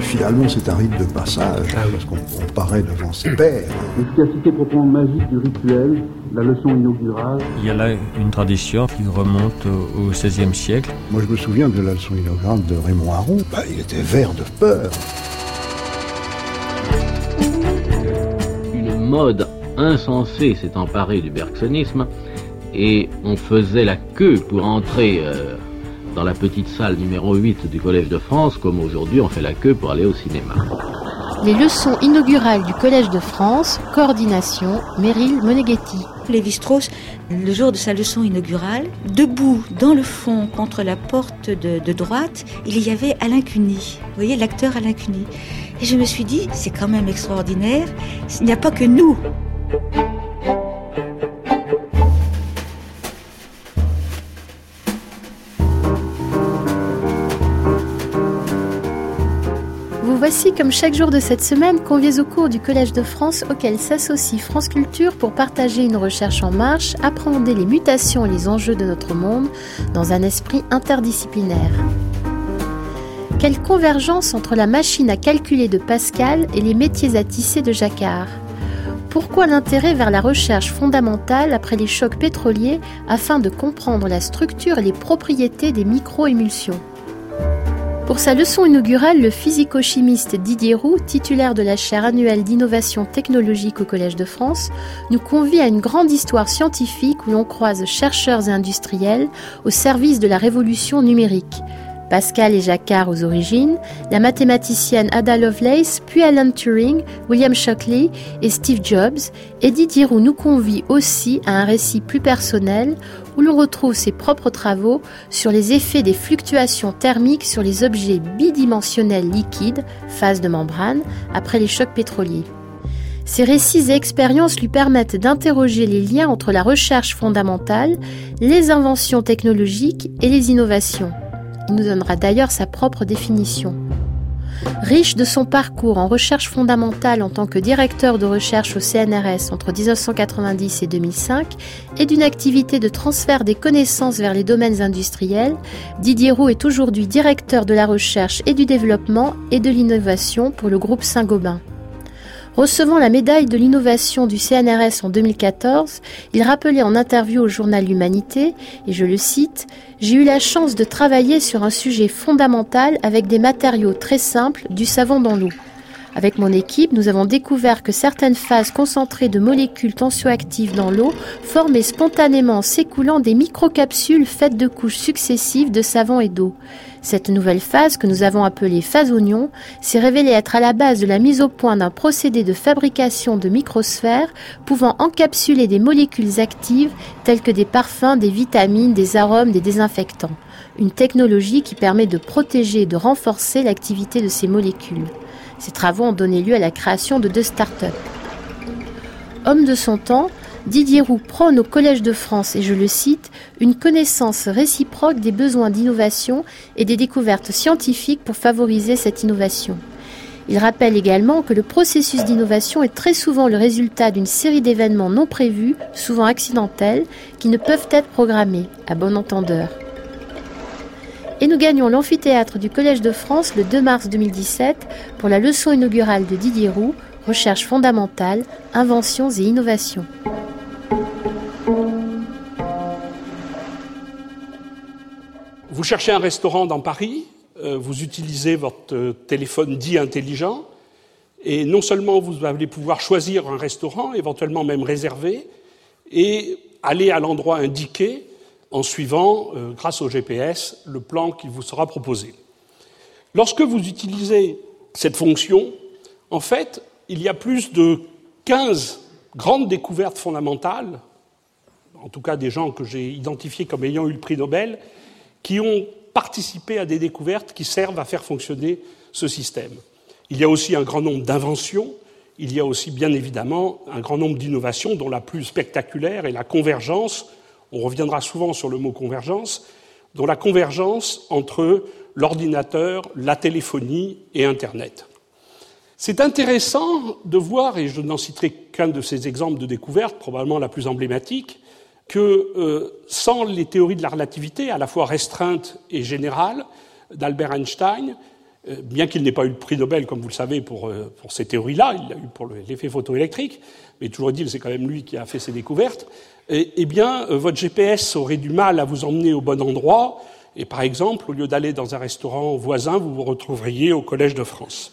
finalement, c'est un rite de passage, parce qu'on paraît devant ses pairs. L'efficacité proprement magique du rituel, la leçon inaugurale. Il y a là une tradition qui remonte au XVIe siècle. Moi, je me souviens de la leçon inaugurale de Raymond Aron. Il était vert de peur. Une mode insensée s'est emparée du bergsonisme et on faisait la queue pour entrer dans la petite salle numéro 8 du Collège de France, comme aujourd'hui on fait la queue pour aller au cinéma. Les leçons inaugurales du Collège de France, coordination, Meryl Moneghetti. Lévi-Strauss, le jour de sa leçon inaugurale, debout dans le fond contre la porte de droite, il y avait Alain Cuny. Vous voyez, l'acteur Alain Cuny. Et je me suis dit, c'est quand même extraordinaire, il n'y a pas que nous. Vous voici comme chaque jour de cette semaine conviés au cours du Collège de France auquel s'associe France Culture pour partager une recherche en marche, appréhender les mutations et les enjeux de notre monde dans un esprit interdisciplinaire. Quelle convergence entre la machine à calculer de Pascal et les métiers à tisser de Jacquard ? Pourquoi l'intérêt vers la recherche fondamentale après les chocs pétroliers afin de comprendre la structure et les propriétés des micro-émulsions ? Pour sa leçon inaugurale, le physico-chimiste Didier Roux, titulaire de la chaire annuelle d'innovation technologique au Collège de France, nous convie à une grande histoire scientifique où l'on croise chercheurs et industriels au service de la révolution numérique. Pascal et Jacquard aux origines, la mathématicienne Ada Lovelace, puis Alan Turing, William Shockley et Steve Jobs, et Didier Roux nous convie aussi à un récit plus personnel où l'on retrouve ses propres travaux sur les effets des fluctuations thermiques sur les objets bidimensionnels liquides, phase de membrane, après les chocs pétroliers. Ces récits et expériences lui permettent d'interroger les liens entre la recherche fondamentale, les inventions technologiques et les innovations. Il nous donnera d'ailleurs sa propre définition. Riche de son parcours en recherche fondamentale en tant que directeur de recherche au CNRS entre 1990 et 2005 et d'une activité de transfert des connaissances vers les domaines industriels, Didier Roux est aujourd'hui directeur de la recherche et du développement et de l'innovation pour le groupe Saint-Gobain. Recevant la médaille de l'innovation du CNRS en 2014, il rappelait en interview au journal L'Humanité, et je le cite, « J'ai eu la chance de travailler sur un sujet fondamental avec des matériaux très simples, du savon dans l'eau. Avec mon équipe, nous avons découvert que certaines phases concentrées de molécules tensioactives dans l'eau formaient spontanément en s'écoulant des microcapsules faites de couches successives de savon et d'eau. Cette nouvelle phase, que nous avons appelée phase oignon, s'est révélée être à la base de la mise au point d'un procédé de fabrication de microsphères pouvant encapsuler des molécules actives telles que des parfums, des vitamines, des arômes, des désinfectants. Une technologie qui permet de protéger et de renforcer l'activité de ces molécules. Ces travaux ont donné lieu à la création de 2 start-up. Homme de son temps, Didier Roux prône au Collège de France, et je le cite, une connaissance réciproque des besoins d'innovation et des découvertes scientifiques pour favoriser cette innovation. Il rappelle également que le processus d'innovation est très souvent le résultat d'une série d'événements non prévus, souvent accidentels, qui ne peuvent être programmés, à bon entendeur. Et nous gagnons l'amphithéâtre du Collège de France le 2 mars 2017 pour la leçon inaugurale de Didier Roux, recherche fondamentale, inventions et innovations. Vous cherchez un restaurant dans Paris, vous utilisez votre téléphone dit intelligent, et non seulement vous allez pouvoir choisir un restaurant, éventuellement même réserver, et aller à l'endroit indiqué en suivant, grâce au GPS, le plan qui vous sera proposé. Lorsque vous utilisez cette fonction, en fait, il y a plus de 15 grandes découvertes fondamentales, en tout cas des gens que j'ai identifiés comme ayant eu le prix Nobel, qui ont participé à des découvertes qui servent à faire fonctionner ce système. Il y a aussi un grand nombre d'inventions, il y a aussi bien évidemment un grand nombre d'innovations dont la plus spectaculaire est la convergence, on reviendra souvent sur le mot convergence, dont la convergence entre l'ordinateur, la téléphonie et Internet. C'est intéressant de voir, et je n'en citerai qu'un de ces exemples de découverte, probablement la plus emblématique, que sans les théories de la relativité, à la fois restreintes et générales, d'Albert Einstein, bien qu'il n'ait pas eu le prix Nobel, comme vous le savez, pour ces théories-là, il l'a eu pour l'effet photoélectrique, mais toujours dit, c'est quand même lui qui a fait ses découvertes, eh bien, votre GPS aurait du mal à vous emmener au bon endroit, et par exemple, au lieu d'aller dans un restaurant voisin, vous vous retrouveriez au Collège de France.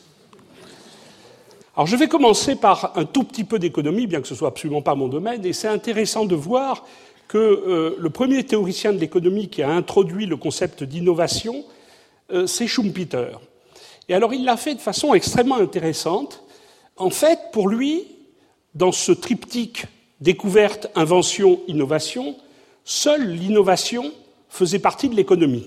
Alors, je vais commencer par un tout petit peu d'économie, bien que ce soit absolument pas mon domaine, et c'est intéressant de voir que le premier théoricien de l'économie qui a introduit le concept d'innovation, c'est Schumpeter. Et alors, il l'a fait de façon extrêmement intéressante. En fait, pour lui, dans ce triptyque découverte, invention, innovation, seule l'innovation faisait partie de l'économie.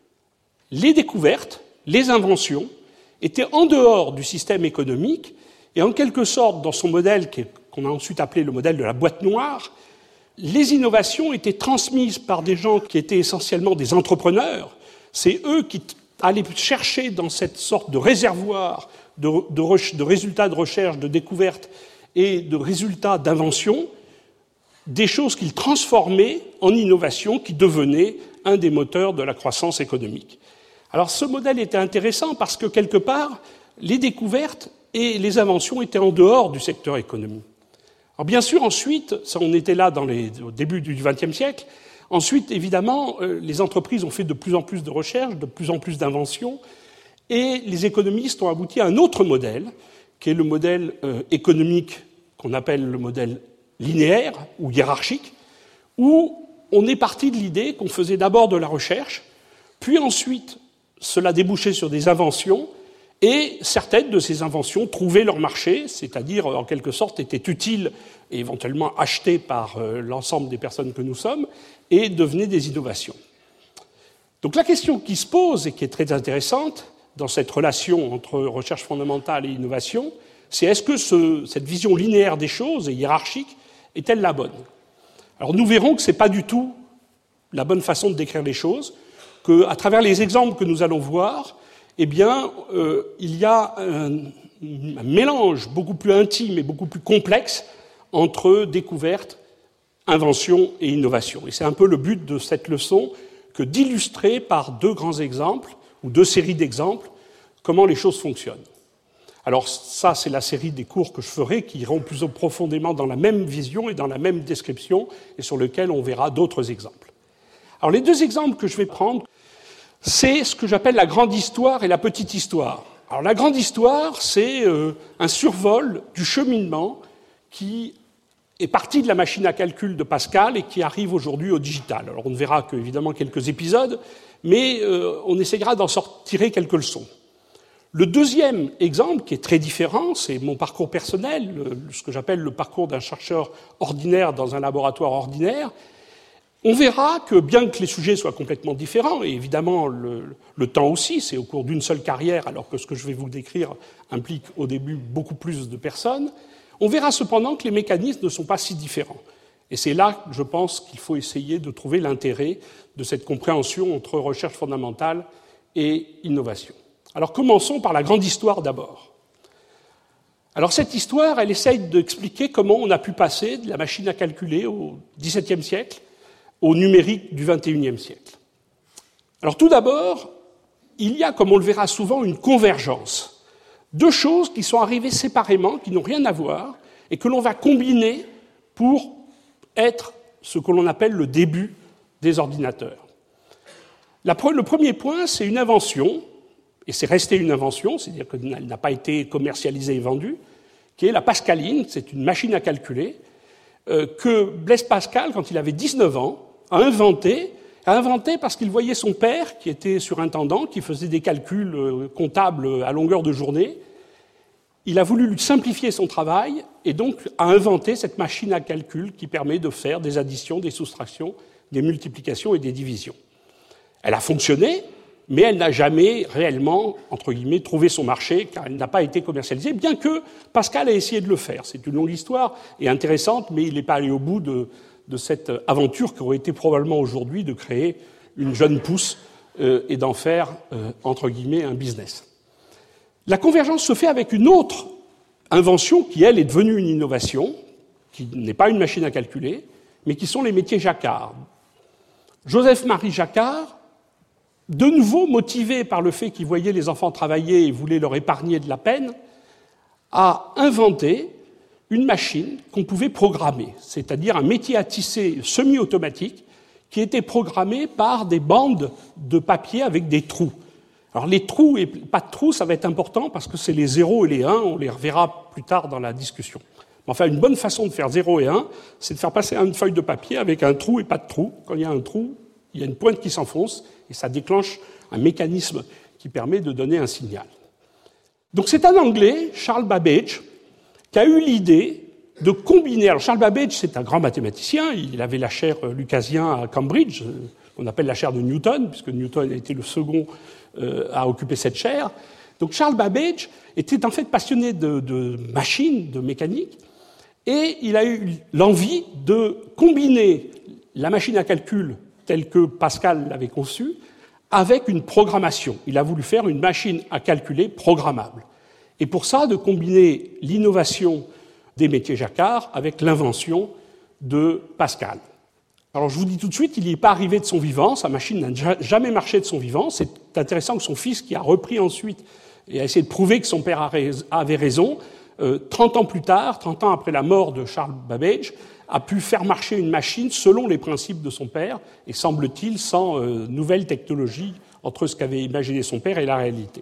Les découvertes, les inventions, étaient en dehors du système économique et en quelque sorte, dans son modèle qu'on a ensuite appelé le modèle de la boîte noire, les innovations étaient transmises par des gens qui étaient essentiellement des entrepreneurs. C'est eux qui allaient chercher dans cette sorte de réservoir de résultats de recherche, de découvertes et de résultats d'invention, des choses qu'ils transformaient en innovation qui devenaient un des moteurs de la croissance économique. Alors ce modèle était intéressant parce que quelque part, les découvertes et les inventions étaient en dehors du secteur économique. Alors bien sûr, ensuite, ça on était là au début du XXe siècle, ensuite, évidemment, les entreprises ont fait de plus en plus de recherches, de plus en plus d'inventions, et les économistes ont abouti à un autre modèle, qui est le modèle économique qu'on appelle le modèle linéaire ou hiérarchique, où on est parti de l'idée qu'on faisait d'abord de la recherche, puis ensuite cela débouchait sur des inventions, et certaines de ces inventions trouvaient leur marché, c'est-à-dire en quelque sorte étaient utiles et éventuellement achetées par l'ensemble des personnes que nous sommes, et devenaient des innovations. Donc la question qui se pose, et qui est très intéressante dans cette relation entre recherche fondamentale et innovation, c'est est-ce que cette vision linéaire des choses et hiérarchique est-elle la bonne? Alors nous verrons que ce n'est pas du tout la bonne façon de décrire les choses, qu'à travers les exemples que nous allons voir, eh bien, il y a un mélange beaucoup plus intime et beaucoup plus complexe entre découverte, invention et innovation. Et c'est un peu le but de cette leçon que d'illustrer par deux grands exemples, ou deux séries d'exemples, comment les choses fonctionnent. Alors ça, c'est la série des cours que je ferai, qui iront plus profondément dans la même vision et dans la même description, et sur lesquels on verra d'autres exemples. Alors les deux exemples que je vais prendre, c'est ce que j'appelle la grande histoire et la petite histoire. Alors la grande histoire, c'est un survol du cheminement qui est parti de la machine à calcul de Pascal et qui arrive aujourd'hui au digital. Alors on ne verra qu'évidemment quelques épisodes, mais on essaiera d'en tirer quelques leçons. Le deuxième exemple, qui est très différent, c'est mon parcours personnel, ce que j'appelle le parcours d'un chercheur ordinaire dans un laboratoire ordinaire. On verra que, bien que les sujets soient complètement différents, et évidemment le temps aussi, c'est au cours d'une seule carrière, alors que ce que je vais vous décrire implique au début beaucoup plus de personnes, on verra cependant que les mécanismes ne sont pas si différents. Et c'est là, je pense, qu'il faut essayer de trouver l'intérêt de cette compréhension entre recherche fondamentale et innovation. Alors commençons par la grande histoire d'abord. Alors cette histoire, elle essaye d'expliquer comment on a pu passer de la machine à calculer au XVIIe siècle au numérique du XXIe siècle. Alors tout d'abord, il y a, comme on le verra souvent, une convergence. Deux choses qui sont arrivées séparément, qui n'ont rien à voir, et que l'on va combiner pour être ce que l'on appelle le début des ordinateurs. Le premier point, c'est une invention, et c'est resté une invention, c'est-à-dire qu'elle n'a pas été commercialisée et vendue, qui est la pascaline, c'est une machine à calculer, que Blaise Pascal, quand il avait 19 ans, a inventé parce qu'il voyait son père, qui était surintendant, qui faisait des calculs comptables à longueur de journée. Il a voulu lui simplifier son travail et donc a inventé cette machine à calcul qui permet de faire des additions, des soustractions, des multiplications et des divisions. Elle a fonctionné, mais elle n'a jamais réellement, entre guillemets, trouvé son marché, car elle n'a pas été commercialisée, bien que Pascal ait essayé de le faire. C'est une longue histoire et intéressante, mais il n'est pas allé au bout de cette aventure qui aurait été probablement aujourd'hui de créer une jeune pousse et d'en faire, entre guillemets, un business. La convergence se fait avec une autre invention qui, elle, est devenue une innovation, qui n'est pas une machine à calculer, mais qui sont les métiers Jacquard. Joseph-Marie Jacquard de nouveau motivé par le fait qu'il voyait les enfants travailler et voulait leur épargner de la peine, a inventé une machine qu'on pouvait programmer, c'est-à-dire un métier à tisser semi-automatique qui était programmé par des bandes de papier avec des trous. Alors les trous et pas de trous, ça va être important parce que c'est les 0 et les 1, on les reverra plus tard dans la discussion. Enfin, une bonne façon de faire 0 et 1, c'est de faire passer une feuille de papier avec un trou et pas de trou. Quand il y a un trou, il y a une pointe qui s'enfonce et ça déclenche un mécanisme qui permet de donner un signal. Donc c'est un Anglais, Charles Babbage, qui a eu l'idée de combiner... Alors Charles Babbage, c'est un grand mathématicien, il avait la chaire lucasien à Cambridge, qu'on appelle la chaire de Newton, puisque Newton a été le second à occuper cette chaire. Donc Charles Babbage était en fait passionné de machines, de mécanique, et il a eu l'envie de combiner la machine à calcul telle que Pascal l'avait conçue avec une programmation. Il a voulu faire une machine à calculer programmable. Et pour ça, de combiner l'innovation des métiers jacquards avec l'invention de Pascal. Alors je vous dis tout de suite, il n'y est pas arrivé de son vivant, sa machine n'a jamais marché de son vivant. C'est intéressant que son fils, qui a repris ensuite et a essayé de prouver que son père avait raison, 30 ans plus tard, 30 ans après la mort de Charles Babbage, a pu faire marcher une machine selon les principes de son père, et semble-t-il sans nouvelle technologie entre ce qu'avait imaginé son père et la réalité.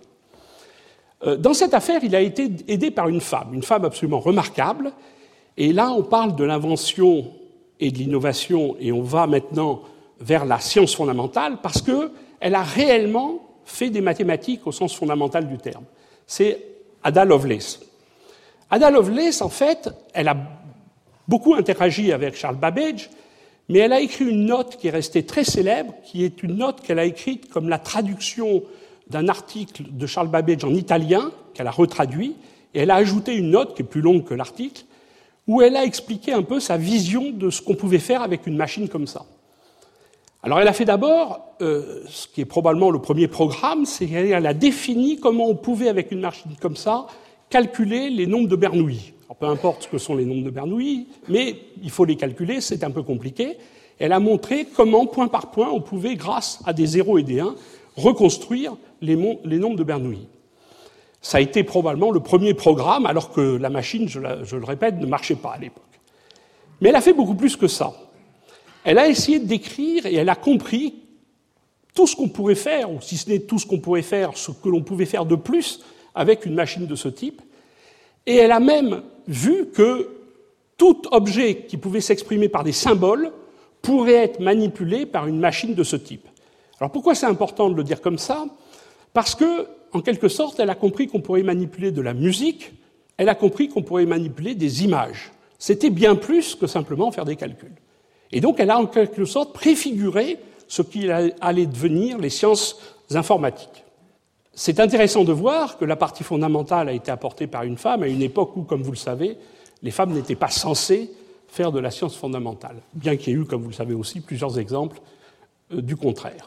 Dans cette affaire, il a été aidé par une femme absolument remarquable, et là on parle de l'invention et de l'innovation, et on va maintenant vers la science fondamentale, parce qu'elle a réellement fait des mathématiques au sens fondamental du terme. C'est Ada Lovelace. Ada Lovelace, en fait, elle a beaucoup interagi avec Charles Babbage, mais elle a écrit une note qui est restée très célèbre, qui est une note qu'elle a écrite comme la traduction d'un article de Charles Babbage en italien, qu'elle a retraduit, et elle a ajouté une note qui est plus longue que l'article, où elle a expliqué un peu sa vision de ce qu'on pouvait faire avec une machine comme ça. Alors elle a fait d'abord, ce qui est probablement le premier programme, c'est qu'elle a défini comment on pouvait, avec une machine comme ça, calculer les nombres de Bernoulli. Alors, peu importe ce que sont les nombres de Bernoulli, mais il faut les calculer, c'est un peu compliqué. Elle a montré comment, point par point, on pouvait, grâce à des 0 et des 1, reconstruire les nombres de Bernoulli. Ça a été probablement le premier programme, alors que la machine, je le répète, ne marchait pas à l'époque. Mais elle a fait beaucoup plus que ça. Elle a essayé de décrire et elle a compris tout ce qu'on pourrait faire, ou si ce n'est tout ce qu'on pourrait faire, ce que l'on pouvait faire de plus avec une machine de ce type. Et elle a même vu que tout objet qui pouvait s'exprimer par des symboles pourrait être manipulé par une machine de ce type. Alors pourquoi c'est important de le dire comme ça ? Parce que, en quelque sorte, elle a compris qu'on pourrait manipuler de la musique, elle a compris qu'on pourrait manipuler des images. C'était bien plus que simplement faire des calculs. Et donc elle a en quelque sorte préfiguré ce qui allait devenir les sciences informatiques. C'est intéressant de voir que la partie fondamentale a été apportée par une femme à une époque où, comme vous le savez, les femmes n'étaient pas censées faire de la science fondamentale, bien qu'il y ait eu, comme vous le savez aussi, plusieurs exemples du contraire.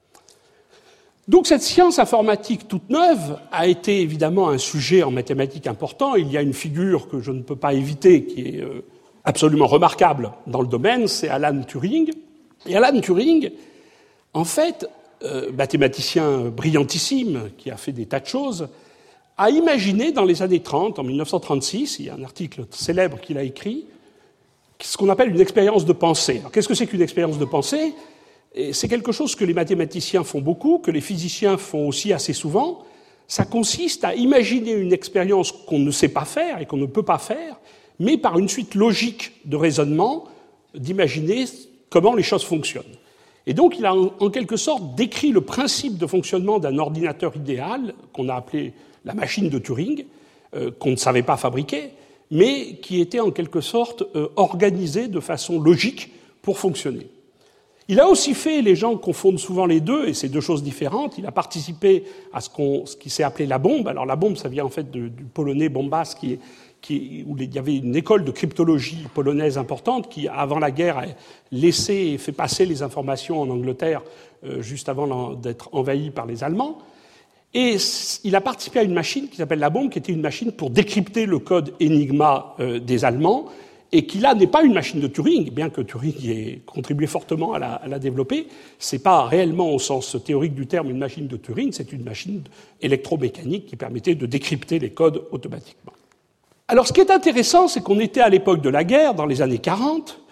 Donc cette science informatique toute neuve a été évidemment un sujet en mathématiques important. Il y a une figure que je ne peux pas éviter qui est absolument remarquable dans le domaine, c'est Alan Turing. Et Alan Turing, en fait, mathématicien brillantissime qui a fait des tas de choses, a imaginé dans les années 30, en 1936, il y a un article célèbre qu'il a écrit, ce qu'on appelle une expérience de pensée. Alors, qu'est-ce que c'est qu'une expérience de pensée ? Et c'est quelque chose que les mathématiciens font beaucoup, que les physiciens font aussi assez souvent. Ça consiste à imaginer une expérience qu'on ne sait pas faire et qu'on ne peut pas faire, mais par une suite logique de raisonnement, d'imaginer comment les choses fonctionnent. Et donc, il a en quelque sorte décrit le principe de fonctionnement d'un ordinateur idéal, qu'on a appelé la machine de Turing, qu'on ne savait pas fabriquer, mais qui était en quelque sorte organisé de façon logique pour fonctionner. Il a aussi fait, les gens confondent souvent les deux, et c'est deux choses différentes, il a participé à ce qui s'est appelé la bombe. Alors la bombe, ça vient en fait du polonais bombas, où il y avait une école de cryptologie polonaise importante qui, avant la guerre, a laissé et fait passer les informations en Angleterre juste avant d'être envahi par les Allemands. Et il a participé à une machine qui s'appelle la bombe, qui était une machine pour décrypter le code Enigma des Allemands. et qui là n'est pas une machine de Turing, bien que Turing ait contribué fortement à la développer. C'est pas réellement au sens théorique du terme une machine de Turing, c'est une machine électromécanique qui permettait de décrypter les codes automatiquement. Alors ce qui est intéressant, c'est qu'on était à l'époque de la guerre, dans les années 40,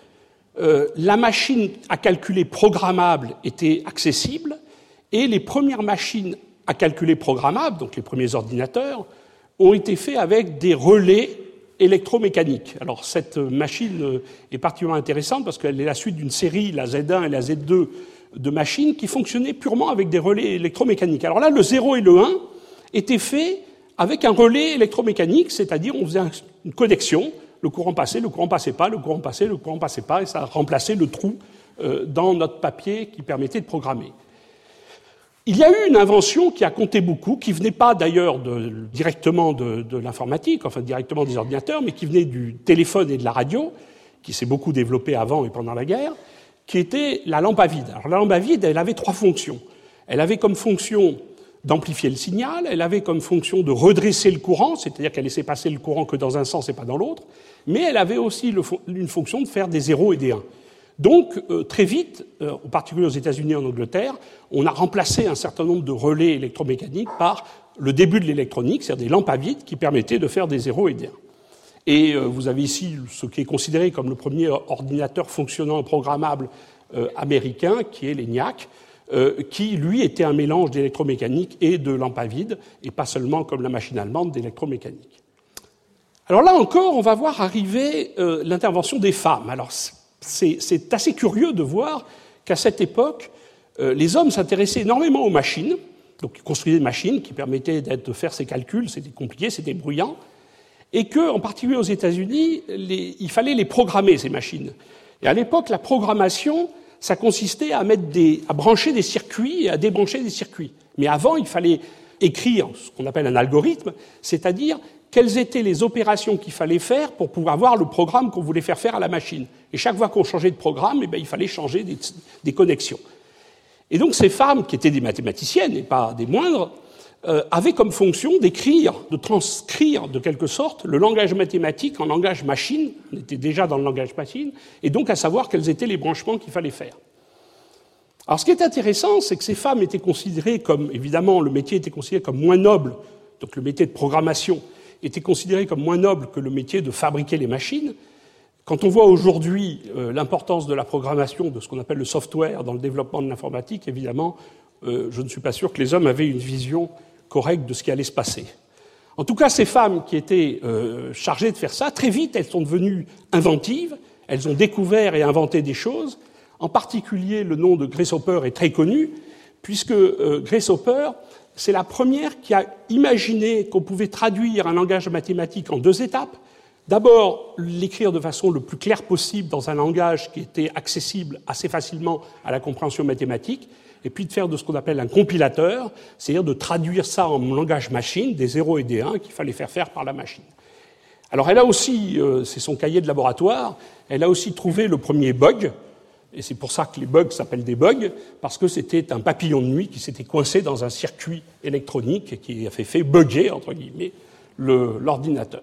la machine à calculer programmable était accessible, et les premières machines à calculer programmables, donc les premiers ordinateurs, ont été faits avec des relais électromécanique. Alors cette machine est particulièrement intéressante parce qu'elle est la suite d'une série, la Z1 et la Z2, de machines qui fonctionnaient purement avec des relais électromécaniques. Alors là, le 0 et le 1 étaient faits avec un relais électromécanique, c'est-à-dire on faisait une connexion, le courant passait pas, le courant passait pas, et ça remplaçait le trou dans notre papier qui permettait de programmer. Il y a eu une invention qui a compté beaucoup, qui venait pas d'ailleurs directement de l'informatique, enfin directement des ordinateurs, mais qui venait du téléphone et de la radio, qui s'est beaucoup développée avant et pendant la guerre, qui était la lampe à vide. Alors la lampe à vide, elle avait 3 fonctions. Elle avait comme fonction d'amplifier le signal, elle avait comme fonction de redresser le courant, c'est-à-dire qu'elle laissait passer le courant que dans un sens et pas dans l'autre, mais elle avait aussi une fonction de faire des 0 et des 1. Donc, très vite, en particulier aux États-Unis et en Angleterre, on a remplacé un certain nombre de relais électromécaniques par le début de l'électronique, c'est-à-dire des lampes à vide qui permettaient de faire des 0 et des 1. Et vous avez ici ce qui est considéré comme le premier ordinateur fonctionnant programmable américain, qui est l'ENIAC, qui, lui, était un mélange d'électromécanique et de lampes à vide, et pas seulement, comme la machine allemande, d'électromécanique. Alors là encore, on va voir arriver l'intervention des femmes. Alors, c'est assez curieux de voir qu'à cette époque, les hommes s'intéressaient énormément aux machines, donc ils construisaient des machines qui permettaient de faire ces calculs, c'était compliqué, c'était bruyant, et qu'en particulier aux États-Unis, il fallait les programmer, ces machines. Et à l'époque, la programmation, ça consistait à brancher des circuits et à débrancher des circuits. Mais avant, il fallait écrire ce qu'on appelle un algorithme, c'est-à-dire quelles étaient les opérations qu'il fallait faire pour pouvoir avoir le programme qu'on voulait faire à la machine. Et chaque fois qu'on changeait de programme, il fallait changer des connexions. Et donc ces femmes, qui étaient des mathématiciennes et pas des moindres, avaient comme fonction d'écrire, de transcrire de quelque sorte le langage mathématique en langage machine, on était déjà dans le langage machine, et donc à savoir quels étaient les branchements qu'il fallait faire. Alors ce qui est intéressant, c'est que ces femmes étaient considérées comme, évidemment, le métier était considéré comme moins noble, donc le métier de programmation était considéré comme moins noble que le métier de fabriquer les machines. Quand on voit aujourd'hui l'importance de la programmation, de ce qu'on appelle le software dans le développement de l'informatique, évidemment, je ne suis pas sûr que les hommes avaient une vision correcte de ce qui allait se passer. En tout cas, ces femmes qui étaient chargées de faire ça, très vite, elles sont devenues inventives, elles ont découvert et inventé des choses. En particulier, le nom de Grace Hopper est très connu, puisque Grace Hopper, c'est la première qui a imaginé qu'on pouvait traduire un langage mathématique en 2 étapes. D'abord, l'écrire de façon le plus claire possible dans un langage qui était accessible assez facilement à la compréhension mathématique, et puis de faire de ce qu'on appelle un compilateur, c'est-à-dire de traduire ça en langage machine, des 0 et des 1 qu'il fallait faire par la machine. Alors elle a aussi, c'est son cahier de laboratoire, elle a aussi trouvé le premier bug, et c'est pour ça que les bugs s'appellent des bugs, parce que c'était un papillon de nuit qui s'était coincé dans un circuit électronique et qui a fait bugger, entre guillemets, l'ordinateur.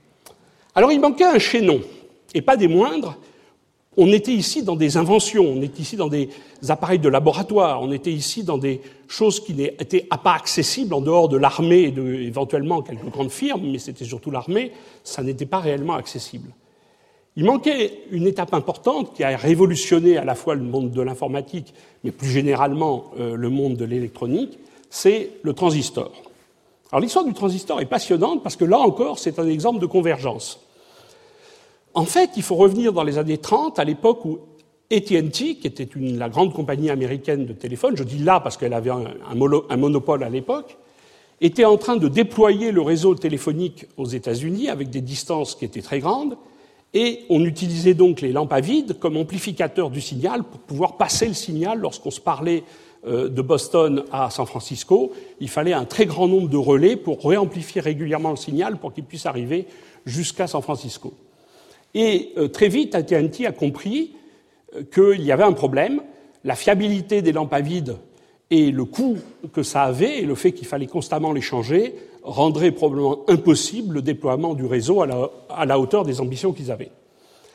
Alors il manquait un chaînon, et pas des moindres. On était ici dans des inventions, on était ici dans des appareils de laboratoire, on était ici dans des choses qui n'étaient pas accessibles en dehors de l'armée et éventuellement quelques grandes firmes, mais c'était surtout l'armée, ça n'était pas réellement accessible. Il manquait une étape importante qui a révolutionné à la fois le monde de l'informatique, mais plus généralement le monde de l'électronique, c'est le transistor. Alors l'histoire du transistor est passionnante parce que là encore, c'est un exemple de convergence. En fait, il faut revenir dans les années 30, à l'époque où AT&T, qui était la grande compagnie américaine de téléphone, je dis là parce qu'elle avait un monopole à l'époque, était en train de déployer le réseau téléphonique aux États-Unis avec des distances qui étaient très grandes, et on utilisait donc les lampes à vide comme amplificateur du signal pour pouvoir passer le signal lorsqu'on se parlait de Boston à San Francisco. Il fallait un très grand nombre de relais pour réamplifier régulièrement le signal pour qu'il puisse arriver jusqu'à San Francisco. Et très vite, AT&T a compris qu'il y avait un problème. La fiabilité des lampes à vide et le coût que ça avait et le fait qu'il fallait constamment les changer rendrait probablement impossible le déploiement du réseau à la hauteur des ambitions qu'ils avaient.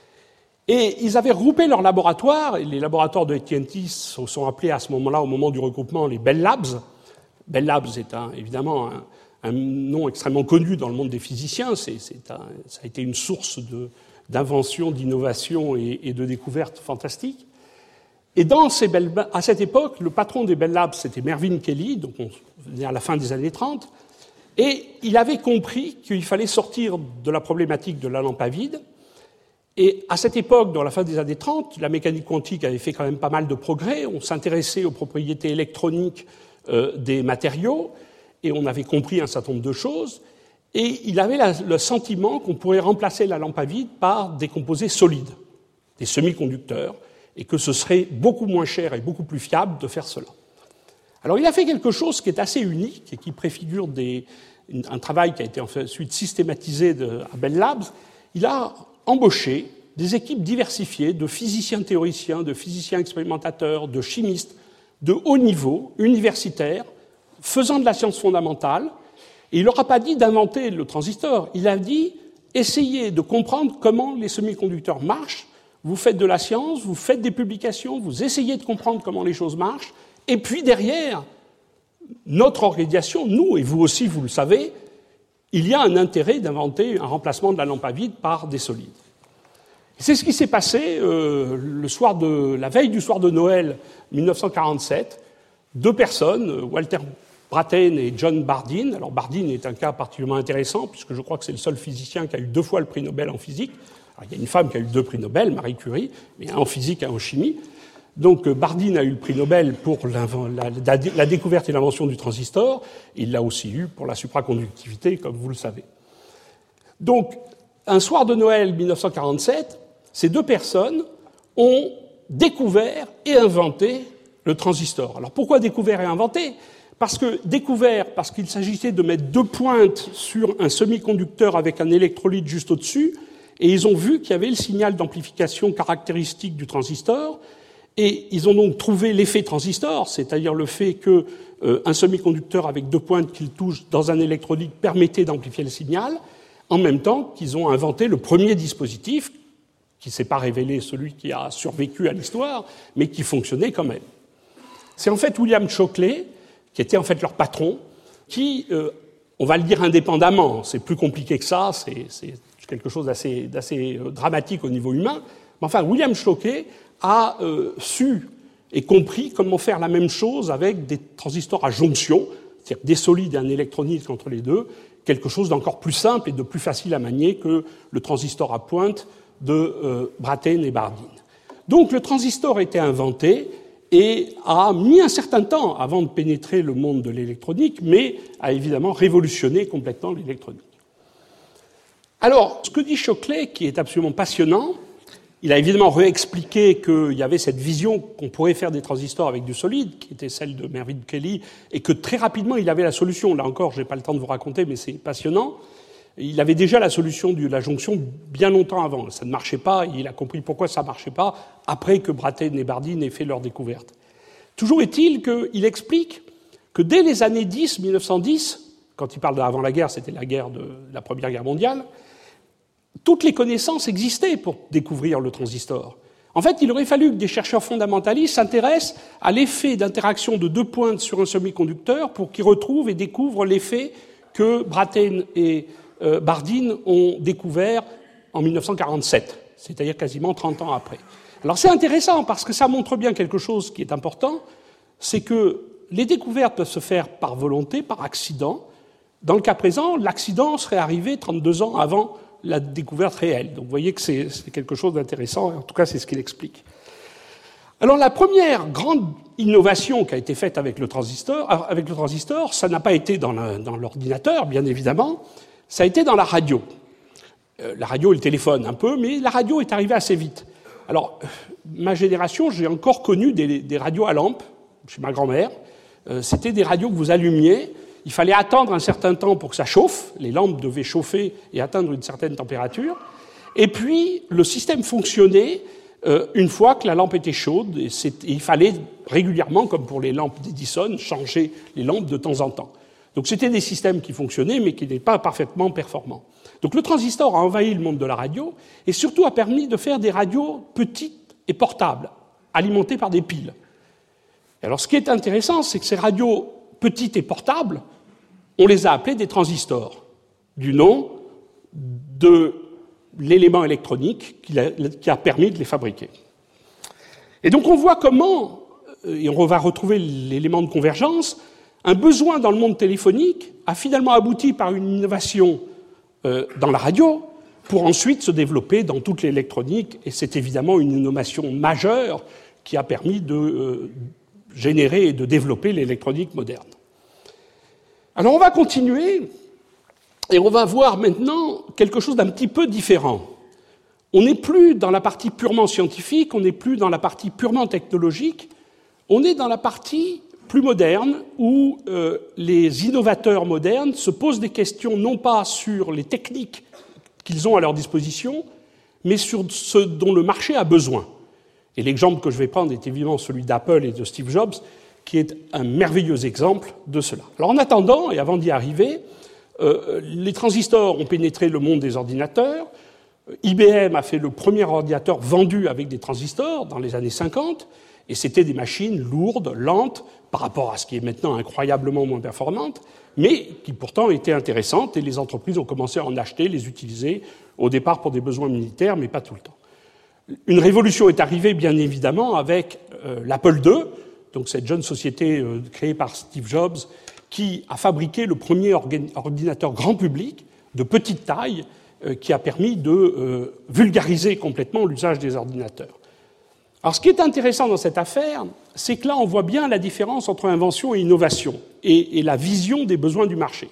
Et ils avaient regroupé leurs laboratoires, et les laboratoires de AT&T sont appelés à ce moment-là, au moment du regroupement, les Bell Labs. Bell Labs est évidemment un nom extrêmement connu dans le monde des physiciens. Ça a été une source d'invention, d'innovation et de découvertes fantastiques. Et à cette époque, le patron des Bell Labs, c'était Mervyn Kelly, donc on venait à la fin des années 30, et il avait compris qu'il fallait sortir de la problématique de la lampe à vide. Et à cette époque, dans la fin des années 30, la mécanique quantique avait fait quand même pas mal de progrès. On s'intéressait aux propriétés électroniques des matériaux, et on avait compris un certain nombre de choses. Et il avait le sentiment qu'on pourrait remplacer la lampe à vide par des composés solides, des semi-conducteurs, et que ce serait beaucoup moins cher et beaucoup plus fiable de faire cela. Alors il a fait quelque chose qui est assez unique et qui préfigure un travail qui a été ensuite systématisé à Bell Labs. Il a embauché des équipes diversifiées de physiciens théoriciens, de physiciens expérimentateurs, de chimistes de haut niveau, universitaires, faisant de la science fondamentale. Et il leur a pas dit d'inventer le transistor, il a dit essayez de comprendre comment les semi-conducteurs marchent. Vous faites de la science, vous faites des publications, vous essayez de comprendre comment les choses marchent, et puis derrière, notre organisation, nous et vous aussi, vous le savez, il y a un intérêt d'inventer un remplacement de la lampe à vide par des solides. C'est ce qui s'est passé la veille du soir de Noël 1947. Deux personnes, Walter Brattain et John Bardeen. Alors Bardeen est un cas particulièrement intéressant, puisque je crois que c'est le seul physicien qui a eu 2 fois le prix Nobel en physique. Alors, il y a une femme qui a eu 2 prix Nobel, Marie Curie, mais un en physique et un en chimie. Donc Bardeen a eu le prix Nobel pour la découverte et l'invention du transistor. Il l'a aussi eu pour la supraconductivité, comme vous le savez. Donc, un soir de Noël 1947, ces 2 personnes ont découvert et inventé le transistor. Alors pourquoi découvert et inventé ? Parce qu'il s'agissait de mettre 2 pointes sur un semi-conducteur avec un électrolyte juste au-dessus, et ils ont vu qu'il y avait le signal d'amplification caractéristique du transistor, et ils ont donc trouvé l'effet transistor, c'est-à-dire le fait qu'un semi-conducteur avec 2 pointes qu'il touche dans un électrolyte permettait d'amplifier le signal, en même temps qu'ils ont inventé le premier dispositif, qui ne s'est pas révélé celui qui a survécu à l'histoire, mais qui fonctionnait quand même. C'est en fait William Shockley, qui était en fait leur patron, qui, on va le dire indépendamment, c'est plus compliqué que ça, c'est quelque chose d'assez dramatique au niveau humain, mais enfin William Shockley a su et compris comment faire la même chose avec des transistors à jonction, c'est-à-dire des solides et un électrolyte entre les deux, quelque chose d'encore plus simple et de plus facile à manier que le transistor à pointe de Brattain et Bardeen. Donc le transistor a été inventé et a mis un certain temps avant de pénétrer le monde de l'électronique, mais a évidemment révolutionné complètement l'électronique. Alors, ce que dit Shockley, qui est absolument passionnant, il a évidemment réexpliqué qu'il y avait cette vision qu'on pourrait faire des transistors avec du solide, qui était celle de Mervyn Kelly, et que très rapidement il avait la solution. Là encore, je n'ai pas le temps de vous raconter, mais c'est passionnant. Il avait déjà la solution de la jonction bien longtemps avant. Ça ne marchait pas, et il a compris pourquoi ça ne marchait pas après que Brattain et Bardeen aient fait leur découverte. Toujours est-il qu'il explique que dès les années 1910, quand il parle d'avant la guerre, c'était la guerre de la Première Guerre mondiale, toutes les connaissances existaient pour découvrir le transistor. En fait, il aurait fallu que des chercheurs fondamentalistes s'intéressent à l'effet d'interaction de 2 pointes sur un semi-conducteur pour qu'ils retrouvent et découvrent l'effet que Brattain et Bardeen ont découvert en 1947, c'est-à-dire quasiment 30 ans après. Alors c'est intéressant parce que ça montre bien quelque chose qui est important, c'est que les découvertes peuvent se faire par volonté, par accident. Dans le cas présent, l'accident serait arrivé 32 ans avant la découverte réelle. Donc vous voyez que c'est quelque chose d'intéressant, en tout cas c'est ce qu'il explique. Alors la première grande innovation qui a été faite avec le transistor, ça n'a pas été dans l'ordinateur, bien évidemment, ça a été dans la radio. La radio et le téléphone un peu, mais la radio est arrivée assez vite. Alors, ma génération, j'ai encore connu des radios à lampe, chez ma grand-mère. C'était des radios que vous allumiez. Il fallait attendre un certain temps pour que ça chauffe. Les lampes devaient chauffer et atteindre une certaine température. Et puis, le système fonctionnait une fois que la lampe était chaude. Et il fallait régulièrement, comme pour les lampes d'Edison, changer les lampes de temps en temps. Donc c'était des systèmes qui fonctionnaient, mais qui n'étaient pas parfaitement performants. Donc le transistor a envahi le monde de la radio, et surtout a permis de faire des radios petites et portables, alimentées par des piles. Et alors ce qui est intéressant, c'est que ces radios petites et portables, on les a appelées des transistors, du nom de l'élément électronique qui a permis de les fabriquer. Et donc on voit comment, et on va retrouver l'élément de convergence, un besoin dans le monde téléphonique a finalement abouti par une innovation dans la radio pour ensuite se développer dans toute l'électronique, et c'est évidemment une innovation majeure qui a permis de générer et de développer l'électronique moderne. Alors on va continuer et on va voir maintenant quelque chose d'un petit peu différent. On n'est plus dans la partie purement scientifique, on n'est plus dans la partie purement technologique, on est dans la partie plus moderne où les innovateurs modernes se posent des questions non pas sur les techniques qu'ils ont à leur disposition, mais sur ce dont le marché a besoin. Et l'exemple que je vais prendre est évidemment celui d'Apple et de Steve Jobs, qui est un merveilleux exemple de cela. Alors en attendant, et avant d'y arriver, les transistors ont pénétré le monde des ordinateurs. IBM a fait le premier ordinateur vendu avec des transistors dans les années 50, et c'était des machines lourdes, lentes, par rapport à ce qui est maintenant incroyablement moins performante, mais qui pourtant étaient intéressantes, et les entreprises ont commencé à en acheter, les utiliser, au départ pour des besoins militaires, mais pas tout le temps. Une révolution est arrivée, bien évidemment, avec l'Apple II, donc cette jeune société créée par Steve Jobs, qui a fabriqué le premier ordinateur grand public, de petite taille, qui a permis de vulgariser complètement l'usage des ordinateurs. Alors, ce qui est intéressant dans cette affaire, c'est que là, on voit bien la différence entre invention et innovation, et la vision des besoins du marché.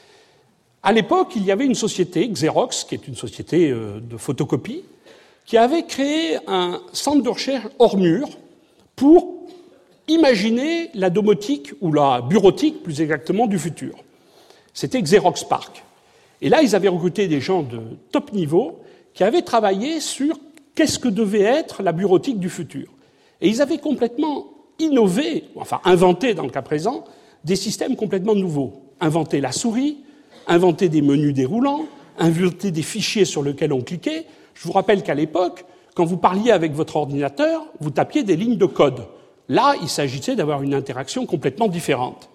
À l'époque, il y avait une société, Xerox, qui est une société de photocopie, qui avait créé un centre de recherche hors mur pour imaginer la domotique, ou la bureautique, plus exactement, du futur. C'était Xerox PARC. Et là, ils avaient recruté des gens de top niveau qui avaient travaillé sur qu'est-ce que devait être la bureautique du futur. Et ils avaient complètement innové, enfin inventé dans le cas présent, des systèmes complètement nouveaux. Inventé la souris, inventé des menus déroulants, inventé des fichiers sur lesquels on cliquait. Je vous rappelle qu'à l'époque, quand vous parliez avec votre ordinateur, vous tapiez des lignes de code. Là, il s'agissait d'avoir une interaction complètement différente.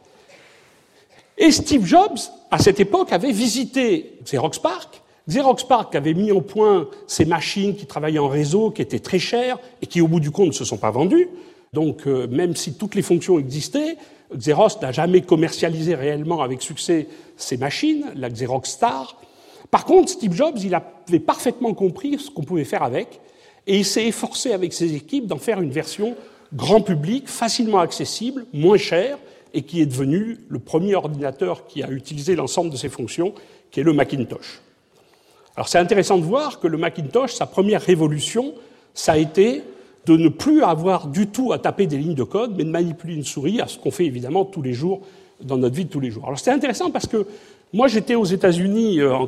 Et Steve Jobs, à cette époque, avait visité Xerox PARC. Xerox PARC avait mis au point ces machines qui travaillaient en réseau, qui étaient très chères et qui, au bout du compte, ne se sont pas vendues. Donc, même si toutes les fonctions existaient, Xerox n'a jamais commercialisé réellement avec succès ces machines, la Xerox Star. Par contre, Steve Jobs, il avait parfaitement compris ce qu'on pouvait faire avec, et il s'est efforcé avec ses équipes d'en faire une version grand public, facilement accessible, moins cher, et qui est devenu le premier ordinateur qui a utilisé l'ensemble de ces fonctions, qui est le Macintosh. Alors c'est intéressant de voir que le Macintosh, sa première révolution, ça a été de ne plus avoir du tout à taper des lignes de code, mais de manipuler une souris, à ce qu'on fait évidemment tous les jours, dans notre vie de tous les jours. Alors c'est intéressant parce que moi j'étais aux États-Unis en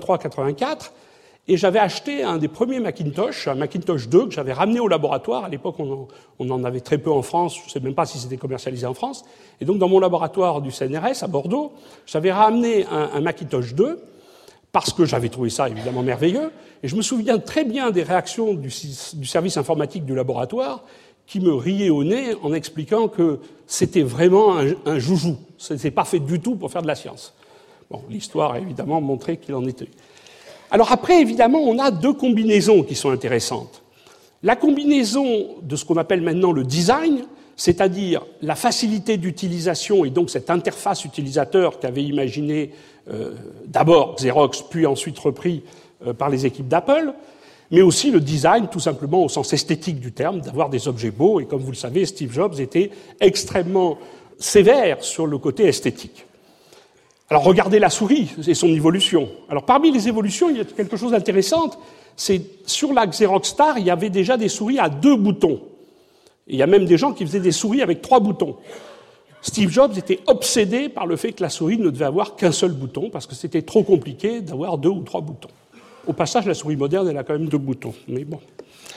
83-84, et j'avais acheté un des premiers Macintosh, un Macintosh 2, que j'avais ramené au laboratoire. À l'époque, on en avait très peu en France, je ne sais même pas si c'était commercialisé en France. Et donc dans mon laboratoire du CNRS à Bordeaux, j'avais ramené un Macintosh 2, parce que j'avais trouvé ça évidemment merveilleux, et je me souviens très bien des réactions du service informatique du laboratoire qui me riait au nez en expliquant que c'était vraiment un joujou. Ce n'était pas fait du tout pour faire de la science. Bon, l'histoire a évidemment montré qu'il en était. Alors après, évidemment, on a deux combinaisons qui sont intéressantes. La combinaison de ce qu'on appelle maintenant le design, c'est-à-dire la facilité d'utilisation et donc cette interface utilisateur qu'avait imaginé d'abord Xerox, puis ensuite repris par les équipes d'Apple, mais aussi le design, tout simplement au sens esthétique du terme, d'avoir des objets beaux. Et comme vous le savez, Steve Jobs était extrêmement sévère sur le côté esthétique. Alors regardez la souris et son évolution. Alors parmi les évolutions, il y a quelque chose d'intéressant, c'est sur la Xerox Star, il y avait déjà des souris à 2 boutons. Et il y a même des gens qui faisaient des souris avec 3 boutons. Steve Jobs était obsédé par le fait que la souris ne devait avoir qu'un seul bouton, parce que c'était trop compliqué d'avoir 2 ou 3 boutons. Au passage, la souris moderne, elle a quand même 2 boutons, mais bon.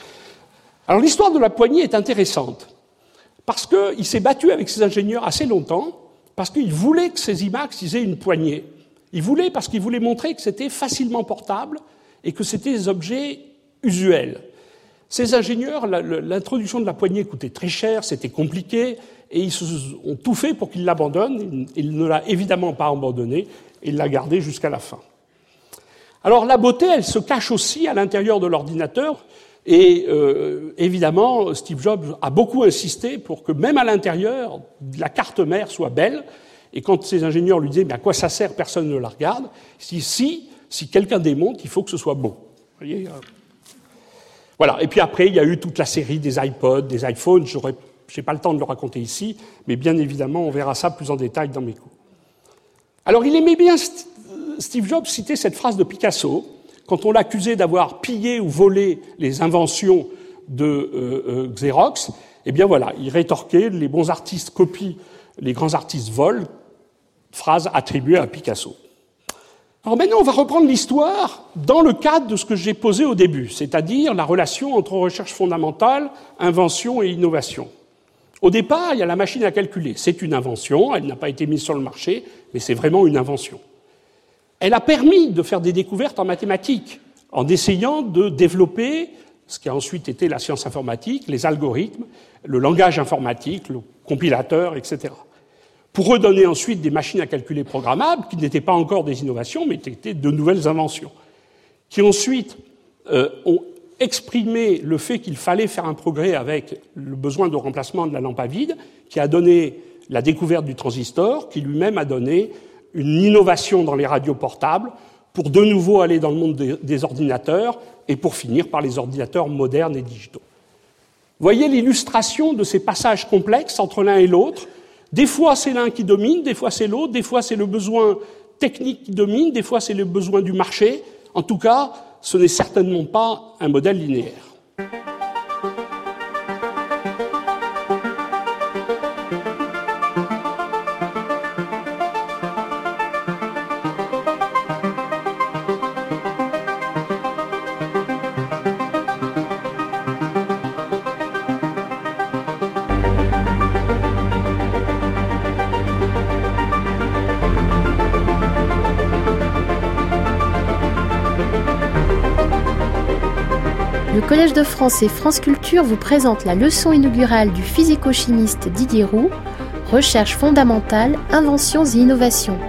Alors l'histoire de la poignée est intéressante, parce qu'il s'est battu avec ses ingénieurs assez longtemps parce qu'il voulait que ces IMAX aient une poignée. Parce qu'il voulait montrer que c'était facilement portable et que c'était des objets usuels. Ces ingénieurs, l'introduction de la poignée coûtait très cher, c'était compliqué, et ils ont tout fait pour qu'il l'abandonne. Il ne l'a évidemment pas abandonné, et il l'a gardé jusqu'à la fin. Alors la beauté, elle se cache aussi à l'intérieur de l'ordinateur, et évidemment, Steve Jobs a beaucoup insisté pour que même à l'intérieur, la carte mère soit belle, et quand ces ingénieurs lui disaient « mais à quoi ça sert, personne ne la regarde », il dit « si quelqu'un démonte, il faut que ce soit beau ». Vous voyez, voilà. Et puis après, il y a eu toute la série des iPods, des iPhones. Je n'ai pas le temps de le raconter ici, mais bien évidemment, on verra ça plus en détail dans mes cours. Alors, il aimait bien, Steve Jobs, citer cette phrase de Picasso, quand on l'accusait d'avoir pillé ou volé les inventions de Xerox. Eh bien voilà, il rétorquait, les bons artistes copient, les grands artistes volent, phrase attribuée à Picasso. Alors maintenant, on va reprendre l'histoire dans le cadre de ce que j'ai posé au début, c'est-à-dire la relation entre recherche fondamentale, invention et innovation. Au départ, il y a la machine à calculer. C'est une invention, elle n'a pas été mise sur le marché, mais c'est vraiment une invention. Elle a permis de faire des découvertes en mathématiques, en essayant de développer ce qui a ensuite été la science informatique, les algorithmes, le langage informatique, le compilateur, etc. Pour redonner ensuite des machines à calculer programmables, qui n'étaient pas encore des innovations, mais étaient de nouvelles inventions, qui ensuite ont exprimé le fait qu'il fallait faire un progrès avec le besoin de remplacement de la lampe à vide, qui a donné la découverte du transistor, qui lui-même a donné une innovation dans les radios portables, pour de nouveau aller dans le monde des ordinateurs, et pour finir par les ordinateurs modernes et digitaux. Voyez l'illustration de ces passages complexes entre l'un et l'autre. Des fois, c'est l'un qui domine, des fois, c'est l'autre, des fois, c'est le besoin technique qui domine, des fois, c'est le besoin du marché. En tout cas, ce n'est certainement pas un modèle linéaire. Le Collège de France et France Culture vous présente la leçon inaugurale du physico-chimiste Didier Roux, Recherche fondamentale, inventions et innovations.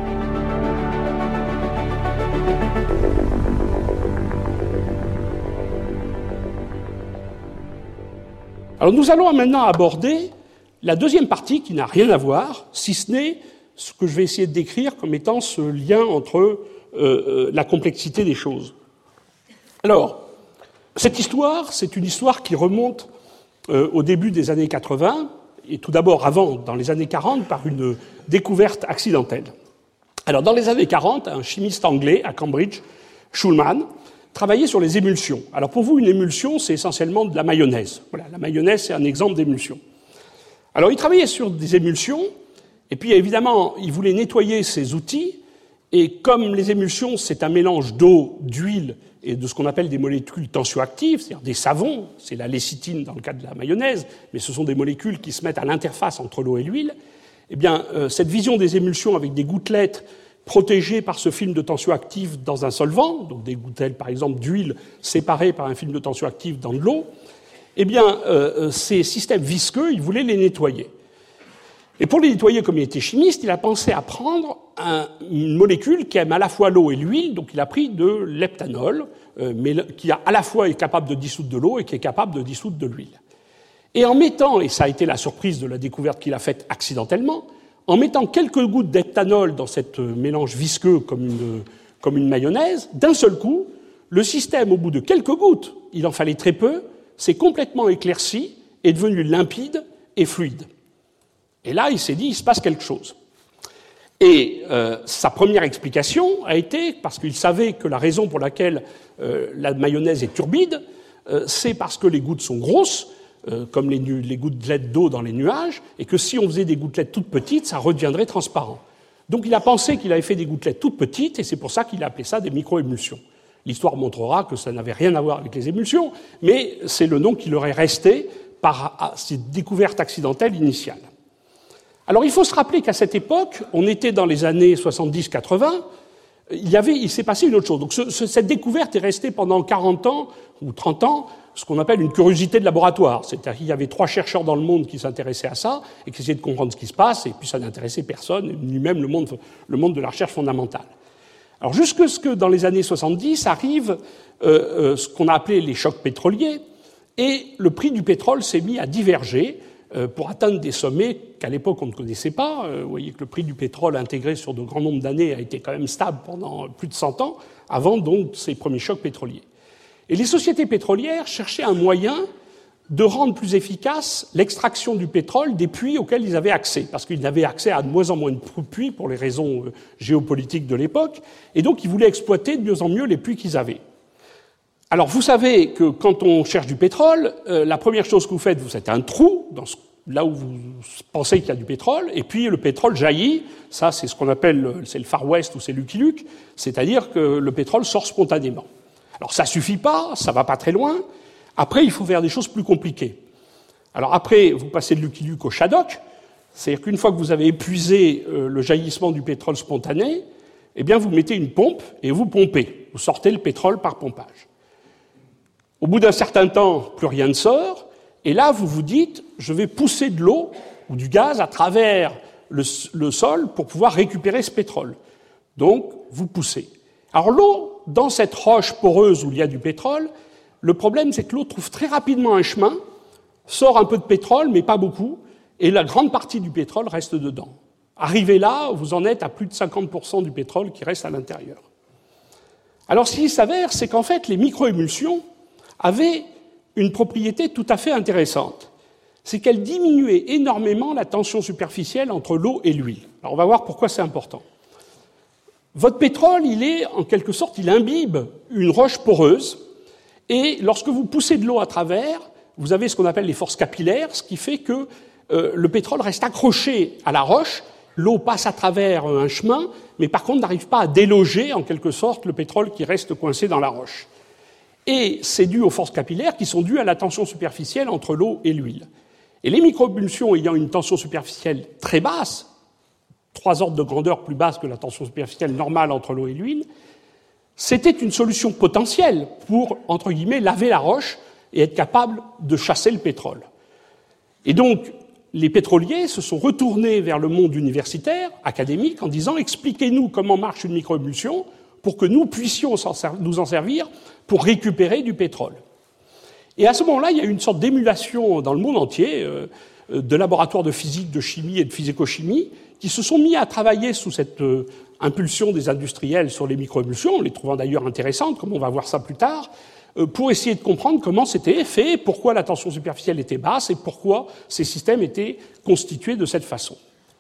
Alors nous allons maintenant aborder la deuxième partie qui n'a rien à voir, si ce n'est ce que je vais essayer de décrire comme étant ce lien entre la complexité des choses. Alors, cette histoire, c'est une histoire qui remonte au début des années 80, et tout d'abord avant, dans les années 40, par une découverte accidentelle. Alors, dans les années 40, un chimiste anglais à Cambridge, Schulman, travaillait sur les émulsions. Alors, pour vous, une émulsion, c'est essentiellement de la mayonnaise. Voilà, la mayonnaise, c'est un exemple d'émulsion. Alors, il travaillait sur des émulsions, et puis, évidemment, il voulait nettoyer ses outils, et comme les émulsions, c'est un mélange d'eau, d'huile et de ce qu'on appelle des molécules tensioactives, c'est-à-dire des savons, c'est la lécithine dans le cas de la mayonnaise, mais ce sont des molécules qui se mettent à l'interface entre l'eau et l'huile, eh bien, cette vision des émulsions avec des gouttelettes protégées par ce film de tensioactif dans un solvant, donc des gouttelettes, par exemple, d'huile séparées par un film de tensioactif dans de l'eau, eh bien, ces systèmes visqueux, il voulait les nettoyer. Et pour les nettoyer, comme il était chimiste, il a pensé à prendre une molécule qui aime à la fois l'eau et l'huile, donc il a pris de l'heptanol, mais qui à la fois est capable de dissoudre de l'eau et qui est capable de dissoudre de l'huile. Et en mettant, et ça a été la surprise de la découverte qu'il a faite accidentellement, en mettant quelques gouttes d'heptanol dans cette mélange visqueux comme une mayonnaise, d'un seul coup, le système, au bout de quelques gouttes, il en fallait très peu, s'est complètement éclairci, est devenu limpide et fluide. Et là, il s'est dit, il se passe quelque chose. Et sa première explication a été, parce qu'il savait que la raison pour laquelle la mayonnaise est turbide, c'est parce que les gouttes sont grosses, comme les gouttelettes d'eau dans les nuages, et que si on faisait des gouttelettes toutes petites, ça redeviendrait transparent. Donc il a pensé qu'il avait fait des gouttelettes toutes petites, et c'est pour ça qu'il a appelé ça des micro-émulsions. L'histoire montrera que ça n'avait rien à voir avec les émulsions, mais c'est le nom qui leur est resté par cette découverte accidentelle initiale. Alors il faut se rappeler qu'à cette époque, on était dans les années 70-80, il s'est passé une autre chose. Donc cette découverte est restée pendant 40 ans ou 30 ans, ce qu'on appelle une curiosité de laboratoire. C'est-à-dire qu'il y avait 3 chercheurs dans le monde qui s'intéressaient à ça et qui essayaient de comprendre ce qui se passe, et puis ça n'intéressait personne, ni même le monde de la recherche fondamentale. Alors jusque ce que dans les années 70 arrive ce qu'on a appelé les chocs pétroliers, et le prix du pétrole s'est mis à diverger pour atteindre des sommets qu'à l'époque on ne connaissait pas. Vous voyez que le prix du pétrole intégré sur de grands nombres d'années a été quand même stable pendant plus de 100 ans, avant donc ces premiers chocs pétroliers. Et les sociétés pétrolières cherchaient un moyen de rendre plus efficace l'extraction du pétrole des puits auxquels ils avaient accès, parce qu'ils n'avaient accès à de moins en moins de puits pour les raisons géopolitiques de l'époque, et donc ils voulaient exploiter de mieux en mieux les puits qu'ils avaient. Alors vous savez que quand on cherche du pétrole, la première chose que vous faites, vous faites un trou là où vous pensez qu'il y a du pétrole, et puis le pétrole jaillit. Ça, c'est ce qu'on appelle c'est le Far West ou c'est Lucky Luke, c'est-à-dire que le pétrole sort spontanément. Alors ça suffit pas, ça va pas très loin. Après, il faut faire des choses plus compliquées. Alors après, vous passez de Lucky Luke au Shadok, c'est-à-dire qu'une fois que vous avez épuisé le jaillissement du pétrole spontané, eh bien vous mettez une pompe et vous pompez. Vous sortez le pétrole par pompage. Au bout d'un certain temps, plus rien ne sort, et là, vous vous dites, je vais pousser de l'eau ou du gaz à travers le sol pour pouvoir récupérer ce pétrole. Donc, vous poussez. Alors l'eau, dans cette roche poreuse où il y a du pétrole, le problème, c'est que l'eau trouve très rapidement un chemin, sort un peu de pétrole, mais pas beaucoup, et la grande partie du pétrole reste dedans. Arrivé là, vous en êtes à plus de 50% du pétrole qui reste à l'intérieur. Alors, ce qui s'avère, c'est qu'en fait, les microémulsions avaient une propriété tout à fait intéressante. C'est qu'elles diminuaient énormément la tension superficielle entre l'eau et l'huile. Alors, on va voir pourquoi c'est important. Votre pétrole, en quelque sorte, il imbibe une roche poreuse, et lorsque vous poussez de l'eau à travers, vous avez ce qu'on appelle les forces capillaires, ce qui fait que le pétrole reste accroché à la roche, l'eau passe à travers un chemin, mais par contre n'arrive pas à déloger, en quelque sorte, le pétrole qui reste coincé dans la roche. Et c'est dû aux forces capillaires qui sont dues à la tension superficielle entre l'eau et l'huile. Et les microémulsions ayant une tension superficielle très basse, 3 ordres de grandeur plus basse que la tension superficielle normale entre l'eau et l'huile, c'était une solution potentielle pour, entre guillemets, laver la roche et être capable de chasser le pétrole. Et donc, les pétroliers se sont retournés vers le monde universitaire, académique, en disant « Expliquez-nous comment marche une microémulsion pour que nous puissions nous en servir pour récupérer du pétrole. » Et à ce moment-là, il y a eu une sorte d'émulation dans le monde entier de laboratoires de physique, de chimie et de physico-chimie qui se sont mis à travailler sous cette impulsion des industriels sur les microémulsions, les trouvant d'ailleurs intéressantes, comme on va voir ça plus tard, pour essayer de comprendre comment c'était fait, pourquoi la tension superficielle était basse et pourquoi ces systèmes étaient constitués de cette façon.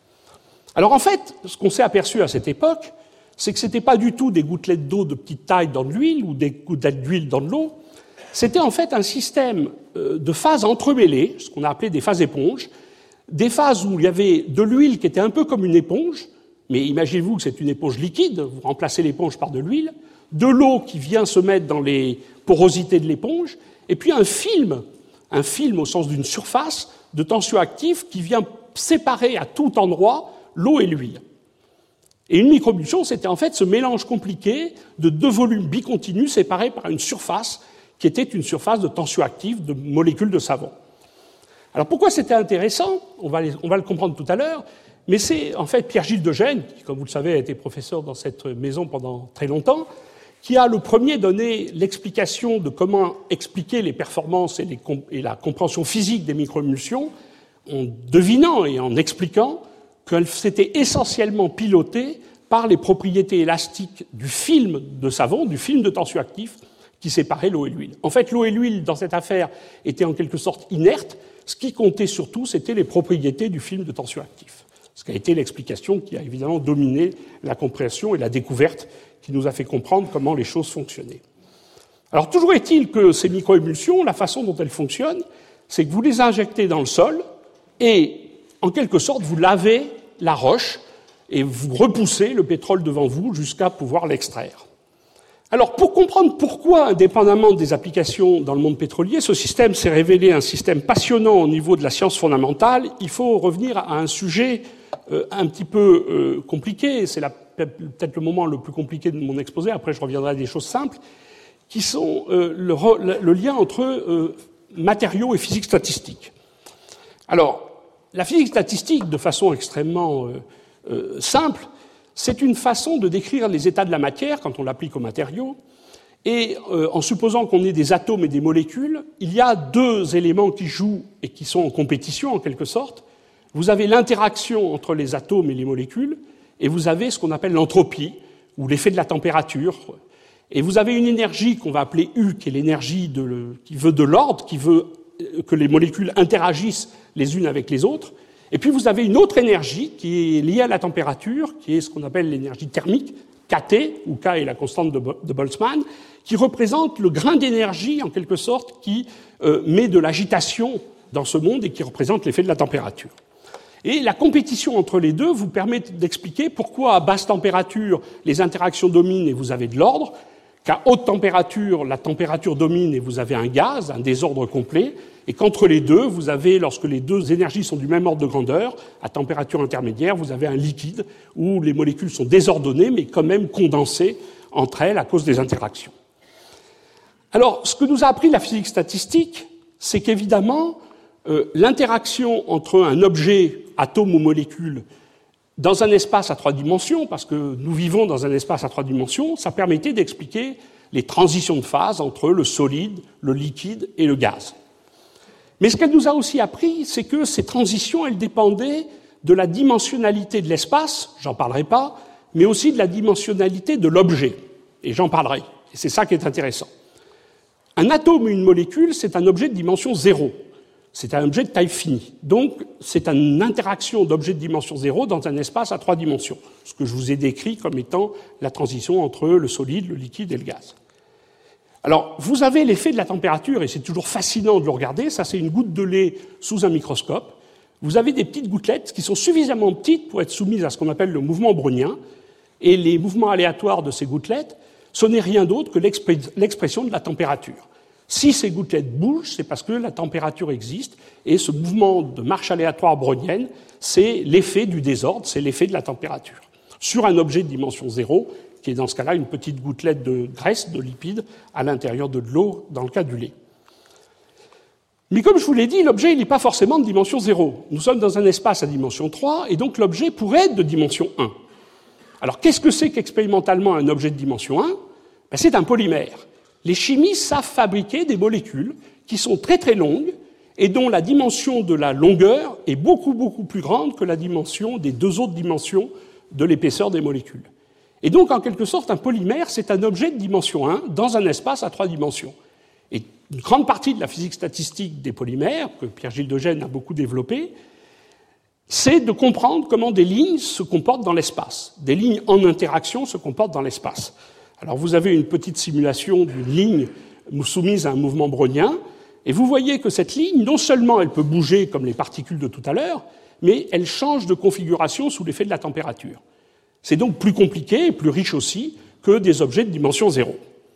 Alors en fait, ce qu'on s'est aperçu à cette époque, c'est que ce n'était pas du tout des gouttelettes d'eau de petite taille dans de l'huile ou des gouttelettes d'huile dans de l'eau, c'était en fait un système de phases entremêlées, ce qu'on a appelé des phases éponges, des phases où il y avait de l'huile qui était un peu comme une éponge, mais imaginez-vous que c'est une éponge liquide, vous remplacez l'éponge par de l'huile, de l'eau qui vient se mettre dans les porosités de l'éponge, et puis un film au sens d'une surface de tension active qui vient séparer à tout endroit l'eau et l'huile. Et une microémulsion, c'était en fait ce mélange compliqué de 2 volumes bicontinus séparés par une surface qui était une surface de tension active de molécules de savon. Alors pourquoi c'était intéressant ? On va le comprendre tout à l'heure, mais c'est en fait Pierre-Gilles Degène, qui, comme vous le savez, a été professeur dans cette maison pendant très longtemps, qui a le premier donné l'explication de comment expliquer les performances et la compréhension physique des microémulsions, en devinant et en expliquant qu'elles s'étaient essentiellement pilotées par les propriétés élastiques du film de savon, du film de tension actif, qui séparait l'eau et l'huile. En fait, l'eau et l'huile, dans cette affaire, étaient en quelque sorte inertes. Ce qui comptait surtout, c'était les propriétés du film de tension actif. Ce qui a été l'explication qui a évidemment dominé la compréhension et la découverte qui nous a fait comprendre comment les choses fonctionnaient. Alors, toujours est-il que ces microémulsions, la façon dont elles fonctionnent, c'est que vous les injectez dans le sol et, en quelque sorte, vous lavez la roche et vous repoussez le pétrole devant vous jusqu'à pouvoir l'extraire. Alors, pour comprendre pourquoi, indépendamment des applications dans le monde pétrolier, ce système s'est révélé un système passionnant au niveau de la science fondamentale, il faut revenir à un sujet un petit peu compliqué. C'est peut-être le moment le plus compliqué de mon exposé. Après, je reviendrai à des choses simples, qui sont le lien entre matériaux et physique statistique. Alors, la physique statistique, de façon extrêmement simple, c'est une façon de décrire les états de la matière quand on l'applique aux matériaux. Et en supposant qu'on ait des atomes et des molécules, il y a deux éléments qui jouent et qui sont en compétition en quelque sorte. Vous avez l'interaction entre les atomes et les molécules, et vous avez ce qu'on appelle l'entropie, ou l'effet de la température. Et vous avez une énergie qu'on va appeler U, qui est l'énergie qui veut de l'ordre, qui veut que les molécules interagissent les unes avec les autres. Et puis vous avez une autre énergie qui est liée à la température, qui est ce qu'on appelle l'énergie thermique, KT, où K est la constante de Boltzmann, qui représente le grain d'énergie, en quelque sorte, qui met de l'agitation dans ce monde et qui représente l'effet de la température. Et la compétition entre les deux vous permet d'expliquer pourquoi à basse température, les interactions dominent et vous avez de l'ordre, qu'à haute température, la température domine et vous avez un gaz, un désordre complet, et qu'entre les deux, vous avez, lorsque les deux énergies sont du même ordre de grandeur, à température intermédiaire, vous avez un liquide où les molécules sont désordonnées, mais quand même condensées entre elles à cause des interactions. Alors, ce que nous a appris la physique statistique, c'est qu'évidemment, l'interaction entre un objet, atome ou molécule, dans un espace à 3 dimensions, parce que nous vivons dans un espace à 3 dimensions, ça permettait d'expliquer les transitions de phase entre le solide, le liquide et le gaz. Mais ce qu'elle nous a aussi appris, c'est que ces transitions, elles dépendaient de la dimensionnalité de l'espace, j'en parlerai pas, mais aussi de la dimensionnalité de l'objet, et j'en parlerai. Et c'est ça qui est intéressant. Un atome ou une molécule, c'est un objet de dimension 0. C'est un objet de taille finie. Donc, c'est une interaction d'objets de dimension 0 dans un espace à 3 dimensions, ce que je vous ai décrit comme étant la transition entre le solide, le liquide et le gaz. Alors, vous avez l'effet de la température, et c'est toujours fascinant de le regarder. Ça, c'est une goutte de lait sous un microscope. Vous avez des petites gouttelettes qui sont suffisamment petites pour être soumises à ce qu'on appelle le mouvement brownien. Et les mouvements aléatoires de ces gouttelettes, ce n'est rien d'autre que l'expression de la température. Si ces gouttelettes bougent, c'est parce que la température existe, et ce mouvement de marche aléatoire brownienne, c'est l'effet du désordre, c'est l'effet de la température. Sur un objet de dimension 0, qui est dans ce cas-là une petite gouttelette de graisse, de lipides, à l'intérieur de l'eau, dans le cas du lait. Mais comme je vous l'ai dit, l'objet n'est pas forcément de dimension 0. Nous sommes dans un espace à dimension 3, et donc l'objet pourrait être de dimension 1. Alors qu'est-ce que c'est qu'expérimentalement un objet de dimension 1 ? C'est un polymère. Les chimistes savent fabriquer des molécules qui sont très très longues et dont la dimension de la longueur est beaucoup beaucoup plus grande que la dimension des deux autres dimensions de l'épaisseur des molécules. Et donc, en quelque sorte, un polymère, c'est un objet de dimension 1 dans un espace à 3 dimensions. Et une grande partie de la physique statistique des polymères, que Pierre-Gilles Degène a beaucoup développé, c'est de comprendre comment des lignes se comportent dans l'espace. Des lignes en interaction se comportent dans l'espace. Alors, vous avez une petite simulation d'une ligne soumise à un mouvement brownien, et vous voyez que cette ligne, non seulement elle peut bouger comme les particules de tout à l'heure, mais elle change de configuration sous l'effet de la température. C'est donc plus compliqué et plus riche aussi que des objets de dimension 0.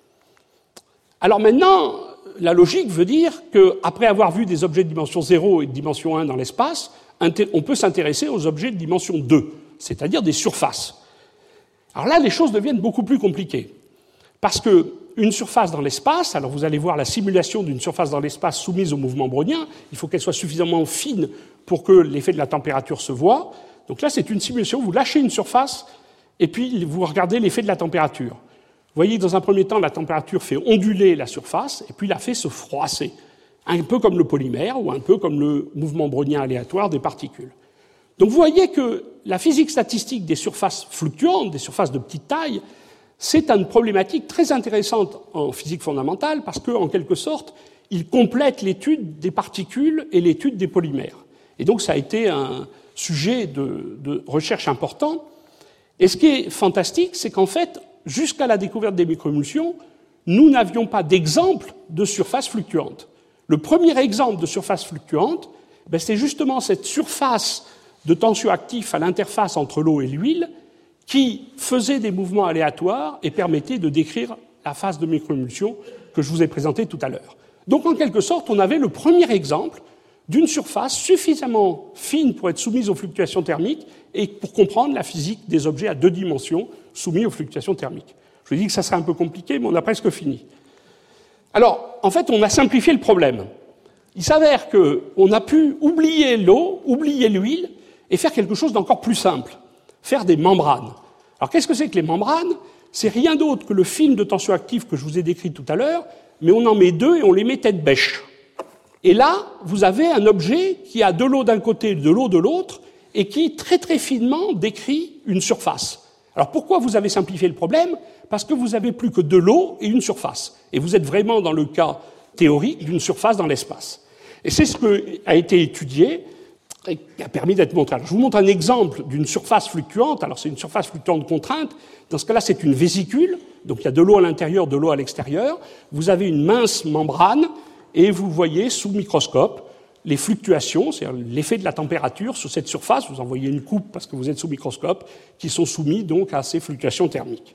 Alors maintenant, la logique veut dire qu'après avoir vu des objets de dimension 0 et de dimension 1 dans l'espace, on peut s'intéresser aux objets de dimension 2, c'est-à-dire des surfaces. Alors là, les choses deviennent beaucoup plus compliquées. Parce qu'une surface dans l'espace, alors vous allez voir la simulation d'une surface dans l'espace soumise au mouvement brownien, il faut qu'elle soit suffisamment fine pour que l'effet de la température se voie. Donc là, c'est une simulation, vous lâchez une surface et puis vous regardez l'effet de la température. Vous voyez que dans un premier temps, la température fait onduler la surface et puis la fait se froisser, un peu comme le polymère ou un peu comme le mouvement brownien aléatoire des particules. Donc vous voyez que la physique statistique des surfaces fluctuantes, des surfaces de petite taille, c'est une problématique très intéressante en physique fondamentale parce qu'en quelque sorte, il complète l'étude des particules et l'étude des polymères. Et donc ça a été un sujet de recherche important. Et ce qui est fantastique, c'est qu'en fait, jusqu'à la découverte des microémulsions, nous n'avions pas d'exemple de surface fluctuante. Le premier exemple de surface fluctuante, c'est justement cette surface de tension actif à l'interface entre l'eau et l'huile qui faisait des mouvements aléatoires et permettait de décrire la phase de microémulsion que je vous ai présentée tout à l'heure. Donc, en quelque sorte, on avait le premier exemple d'une surface suffisamment fine pour être soumise aux fluctuations thermiques et pour comprendre la physique des objets à 2 dimensions soumis aux fluctuations thermiques. Je vous dis que ça serait un peu compliqué, mais on a presque fini. Alors, en fait, on a simplifié le problème. Il s'avère qu'on a pu oublier l'eau, oublier l'huile, et faire quelque chose d'encore plus simple, faire des membranes. Alors, qu'est-ce que c'est que les membranes? C'est rien d'autre que le film de tension active que je vous ai décrit tout à l'heure, mais on en met 2 et on les met tête bêche. Et là, vous avez un objet qui a de l'eau d'un côté et de l'eau de l'autre, et qui, très très finement, décrit une surface. Alors, pourquoi vous avez simplifié le problème? Parce que vous n'avez plus que de l'eau et une surface. Et vous êtes vraiment dans le cas théorique d'une surface dans l'espace. Et c'est ce qui a été étudié et qui a permis d'être montré. Alors, je vous montre un exemple d'une surface fluctuante. Alors, c'est une surface fluctuante contrainte. Dans ce cas-là, c'est une vésicule. Donc, il y a de l'eau à l'intérieur, de l'eau à l'extérieur. Vous avez une mince membrane et vous voyez sous microscope les fluctuations, c'est-à-dire l'effet de la température sur cette surface. Vous en voyez une coupe parce que vous êtes sous microscope, qui sont soumis donc à ces fluctuations thermiques.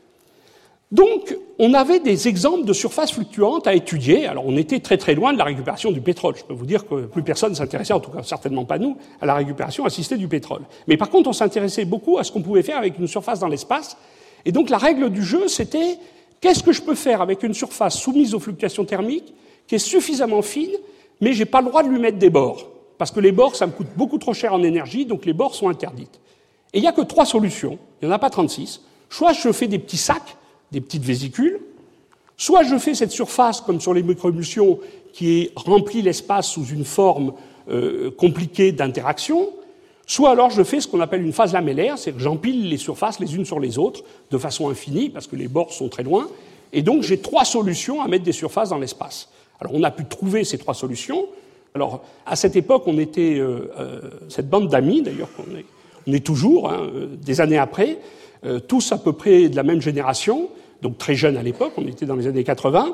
Donc, on avait des exemples de surfaces fluctuantes à étudier. Alors, on était très très loin de la récupération du pétrole. Je peux vous dire que plus personne ne s'intéressait, en tout cas certainement pas nous, à la récupération assistée du pétrole. Mais par contre, on s'intéressait beaucoup à ce qu'on pouvait faire avec une surface dans l'espace. Et donc, la règle du jeu, c'était qu'est-ce que je peux faire avec une surface soumise aux fluctuations thermiques qui est suffisamment fine, mais j'ai pas le droit de lui mettre des bords. Parce que les bords, ça me coûte beaucoup trop cher en énergie, donc les bords sont interdites. Et il n'y a que 3 solutions, il n'y en a pas 36. Soit je fais des petits sacs, des petites vésicules, soit je fais cette surface, comme sur les microémulsions, qui remplit l'espace sous une forme compliquée d'interaction, soit alors je fais ce qu'on appelle une phase lamellaire, c'est que j'empile les surfaces les unes sur les autres, de façon infinie, parce que les bords sont très loin, et donc j'ai 3 solutions à mettre des surfaces dans l'espace. Alors on a pu trouver ces 3 solutions. Alors à cette époque, on était, cette bande d'amis, d'ailleurs, on est toujours, des années après, tous à peu près de la même génération, donc très jeunes à l'époque, on était dans les années 80.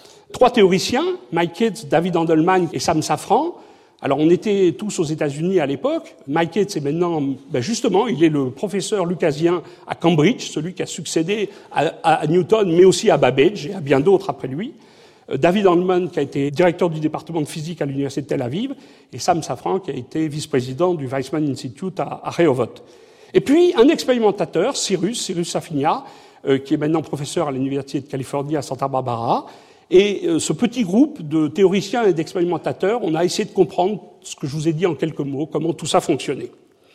3 théoriciens, Mike Cates, David Andelman et Sam Safran. Alors on était tous aux États-Unis à l'époque. Mike Cates est maintenant, justement, il est le professeur lucasien à Cambridge, celui qui a succédé à Newton, mais aussi à Babbage et à bien d'autres après lui. David Andelman, qui a été directeur du département de physique à l'université de Tel Aviv, et Sam Safran, qui a été vice-président du Weizmann Institute à Rehovot. Et puis, un expérimentateur, Cyrus Safinia, qui est maintenant professeur à l'Université de Californie à Santa Barbara. Et ce petit groupe de théoriciens et d'expérimentateurs, on a essayé de comprendre ce que je vous ai dit en quelques mots, comment tout ça fonctionnait.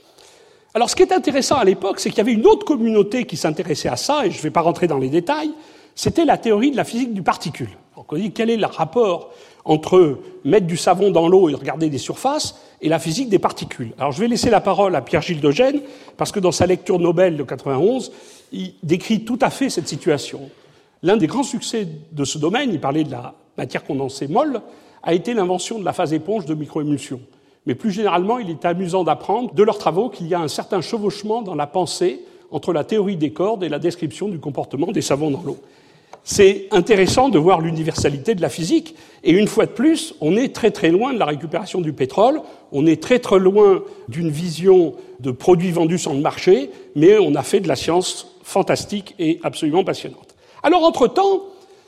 Alors, ce qui est intéressant à l'époque, c'est qu'il y avait une autre communauté qui s'intéressait à ça, et je ne vais pas rentrer dans les détails, c'était la théorie de la physique du particule. Donc, on dit quel est le rapport entre mettre du savon dans l'eau et regarder des surfaces et la physique des particules. Alors, je vais laisser la parole à Pierre-Gilles Degennes, parce que dans sa lecture Nobel de 91, il décrit tout à fait cette situation. L'un des grands succès de ce domaine, il parlait de la matière condensée molle, a été l'invention de la phase éponge de microémulsion. Mais plus généralement, il est amusant d'apprendre de leurs travaux qu'il y a un certain chevauchement dans la pensée entre la théorie des cordes et la description du comportement des savons dans l'eau. C'est intéressant de voir l'universalité de la physique, et une fois de plus, on est très très loin de la récupération du pétrole, on est très très loin d'une vision de produits vendus sur le marché, mais on a fait de la science fantastique et absolument passionnante. Alors, entre-temps,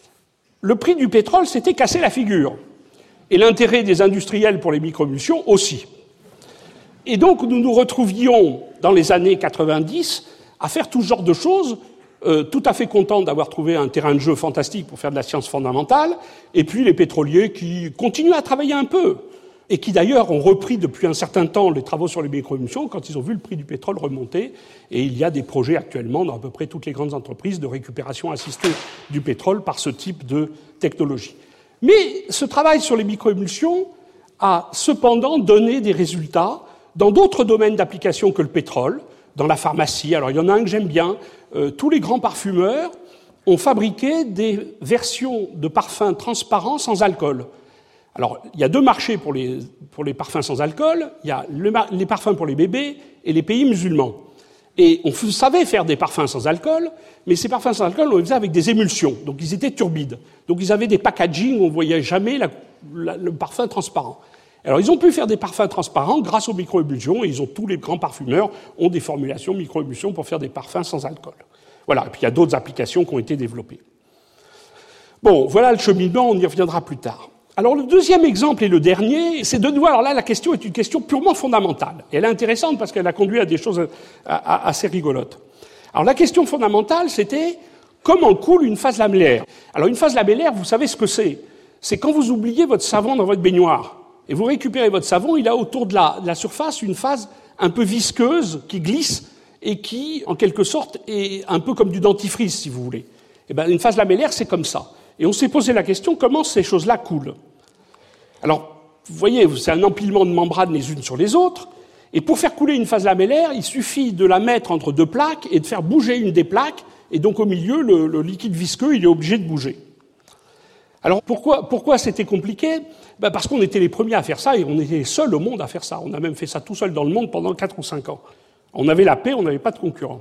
le prix du pétrole s'était cassé la figure, et l'intérêt des industriels pour les microémulsions aussi. Et donc, nous nous retrouvions, dans les années 90, à faire tout genre de choses, tout à fait contents d'avoir trouvé un terrain de jeu fantastique pour faire de la science fondamentale, et puis les pétroliers qui continuent à travailler un peu, et qui d'ailleurs ont repris depuis un certain temps les travaux sur les microémulsions quand ils ont vu le prix du pétrole remonter, et il y a des projets actuellement dans à peu près toutes les grandes entreprises de récupération assistée du pétrole par ce type de technologie. Mais ce travail sur les microémulsions a cependant donné des résultats dans d'autres domaines d'application que le pétrole, dans la pharmacie. Alors il y en a un que j'aime bien, tous les grands parfumeurs ont fabriqué des versions de parfums transparents sans alcool. Alors, il y a 2 marchés pour les parfums sans alcool. Il y a les parfums pour les bébés et les pays musulmans. Et on savait faire des parfums sans alcool, mais ces parfums sans alcool, on les faisait avec des émulsions. Donc, ils étaient turbides. Donc, ils avaient des packaging où on ne voyait jamais le parfum transparent. Alors, ils ont pu faire des parfums transparents grâce aux microémulsions, et tous les grands parfumeurs ont des formulations microémulsions pour faire des parfums sans alcool. Voilà. Et puis, il y a d'autres applications qui ont été développées. Bon, voilà le cheminement, on y reviendra plus tard. Alors le deuxième exemple et le dernier, c'est de nouveau, alors là la question est une question purement fondamentale. Et elle est intéressante parce qu'elle a conduit à des choses assez rigolotes. Alors la question fondamentale, c'était comment coule une phase lamellaire. Alors une phase lamellaire, vous savez ce que c'est. C'est quand vous oubliez votre savon dans votre baignoire. Et vous récupérez votre savon, il a autour de la surface une phase un peu visqueuse qui glisse et qui, en quelque sorte, est un peu comme du dentifrice, si vous voulez. Eh bien, une phase lamellaire, c'est comme ça. Et on s'est posé la question, comment ces choses-là coulent? Alors, vous voyez, c'est un empilement de membranes les unes sur les autres, et pour faire couler une phase lamellaire, il suffit de la mettre entre deux plaques et de faire bouger une des plaques, et donc au milieu, le liquide visqueux, il est obligé de bouger. Alors, pourquoi c'était compliqué? Ben parce qu'on était les premiers à faire ça, et on était les seuls au monde à faire ça. On a même fait ça tout seul dans le monde pendant 4 ou 5 ans. On avait la paix, on n'avait pas de concurrents.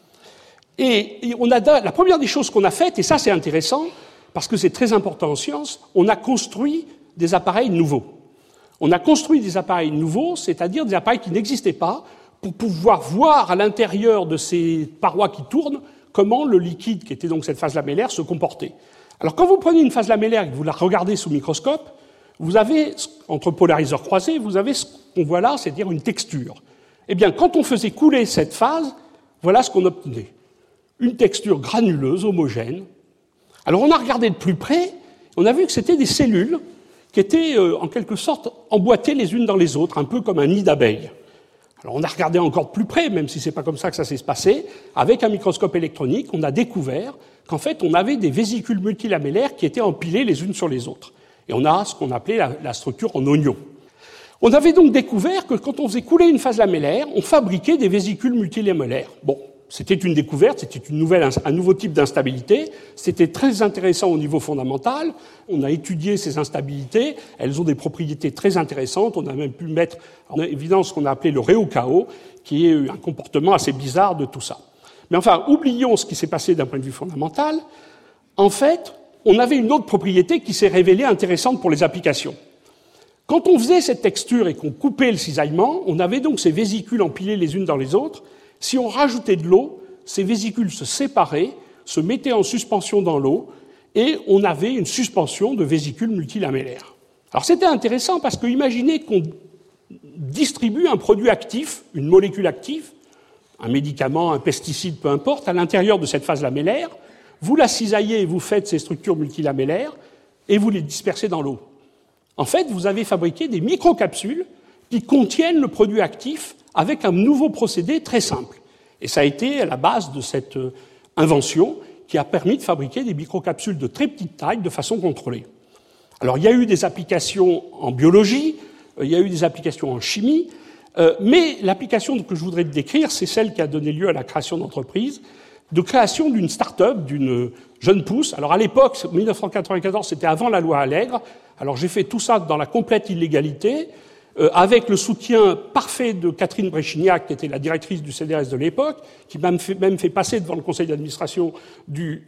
Et la première des choses qu'on a faites, et ça c'est intéressant, parce que c'est très important en science, on a construit des appareils nouveaux. On a construit des appareils nouveaux, c'est-à-dire des appareils qui n'existaient pas, pour pouvoir voir à l'intérieur de ces parois qui tournent comment le liquide, qui était donc cette phase lamellaire, se comportait. Alors quand vous prenez une phase lamellaire et que vous la regardez sous microscope, vous avez, entre polariseurs croisés, vous avez ce qu'on voit là, c'est-à-dire une texture. Eh bien, quand on faisait couler cette phase, voilà ce qu'on obtenait. Une texture granuleuse, homogène. Alors on a regardé de plus près, on a vu que c'était des cellules qui étaient en quelque sorte emboîtées les unes dans les autres, un peu comme un nid d'abeilles. Alors on a regardé encore de plus près, même si c'est pas comme ça que ça s'est passé, avec un microscope électronique, on a découvert qu'en fait on avait des vésicules multilamellaires qui étaient empilées les unes sur les autres. Et on a ce qu'on appelait la structure en oignon. On avait donc découvert que quand on faisait couler une phase lamellaire, on fabriquait des vésicules multilamellaires. Bon, c'était une découverte, c'était un nouveau type d'instabilité, c'était très intéressant au niveau fondamental, on a étudié ces instabilités, elles ont des propriétés très intéressantes, on a même pu mettre en évidence ce qu'on a appelé le réau-chaos, qui est un comportement assez bizarre de tout ça. Mais enfin, oublions ce qui s'est passé d'un point de vue fondamental. En fait, on avait une autre propriété qui s'est révélée intéressante pour les applications. Quand on faisait cette texture et qu'on coupait le cisaillement, on avait donc ces vésicules empilées les unes dans les autres. Si on rajoutait de l'eau, ces vésicules se séparaient, se mettaient en suspension dans l'eau, et on avait une suspension de vésicules multilamellaires. Alors c'était intéressant parce que imaginez qu'on distribue un produit actif, une molécule active, un médicament, un pesticide, peu importe, à l'intérieur de cette phase lamellaire, vous la cisaillez et vous faites ces structures multilamellaires, et vous les dispersez dans l'eau. En fait, vous avez fabriqué des microcapsules qui contiennent le produit actif avec un nouveau procédé très simple. Et ça a été à la base de cette invention qui a permis de fabriquer des microcapsules de très petite taille de façon contrôlée. Alors, il y a eu des applications en biologie, il y a eu des applications en chimie, mais l'application que je voudrais décrire, c'est celle qui a donné lieu à la création d'entreprises, de création d'une start-up, d'une jeune pousse. Alors, à l'époque, 1994, c'était avant la loi Allègre. Alors, j'ai fait tout ça dans la complète illégalité, avec le soutien parfait de Catherine Bréchignac, qui était la directrice du CNRS de l'époque, qui m'a même fait passer devant le conseil d'administration du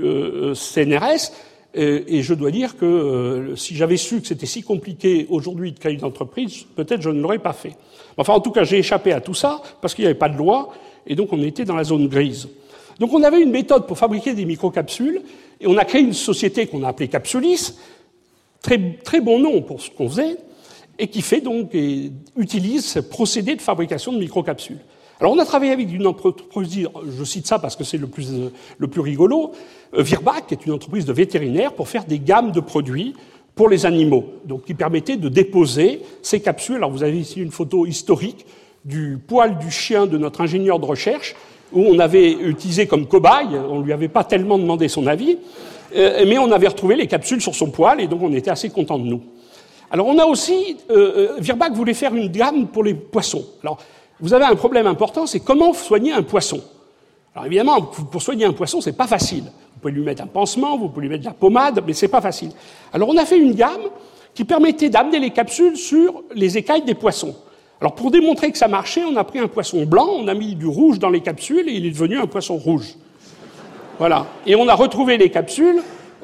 CNRS. Et je dois dire que si j'avais su que c'était si compliqué aujourd'hui de créer une entreprise, peut-être je ne l'aurais pas fait. Enfin, en tout cas, j'ai échappé à tout ça, parce qu'il n'y avait pas de loi, et donc on était dans la zone grise. Donc on avait une méthode pour fabriquer des microcapsules, et on a créé une société qu'on a appelée Capsulis, très, très bon nom pour ce qu'on faisait, et qui fait donc et utilise ce procédé de fabrication de microcapsules. Alors on a travaillé avec une entreprise, je cite ça parce que c'est le plus rigolo, Virbac, qui est une entreprise de vétérinaires, pour faire des gammes de produits pour les animaux, donc qui permettait de déposer ces capsules. Alors vous avez ici une photo historique du poil du chien de notre ingénieur de recherche, où on avait utilisé comme cobaye, on ne lui avait pas tellement demandé son avis, mais on avait retrouvé les capsules sur son poil, et donc on était assez contents de nous. Alors on a aussi, Virbac voulait faire une gamme pour les poissons. Alors vous avez un problème important, c'est comment soigner un poisson. Alors évidemment, pour soigner un poisson, c'est pas facile. Vous pouvez lui mettre un pansement, vous pouvez lui mettre de la pommade, mais c'est pas facile. Alors on a fait une gamme qui permettait d'amener les capsules sur les écailles des poissons. Alors pour démontrer que ça marchait, on a pris un poisson blanc, on a mis du rouge dans les capsules et il est devenu un poisson rouge. Voilà. Et on a retrouvé les capsules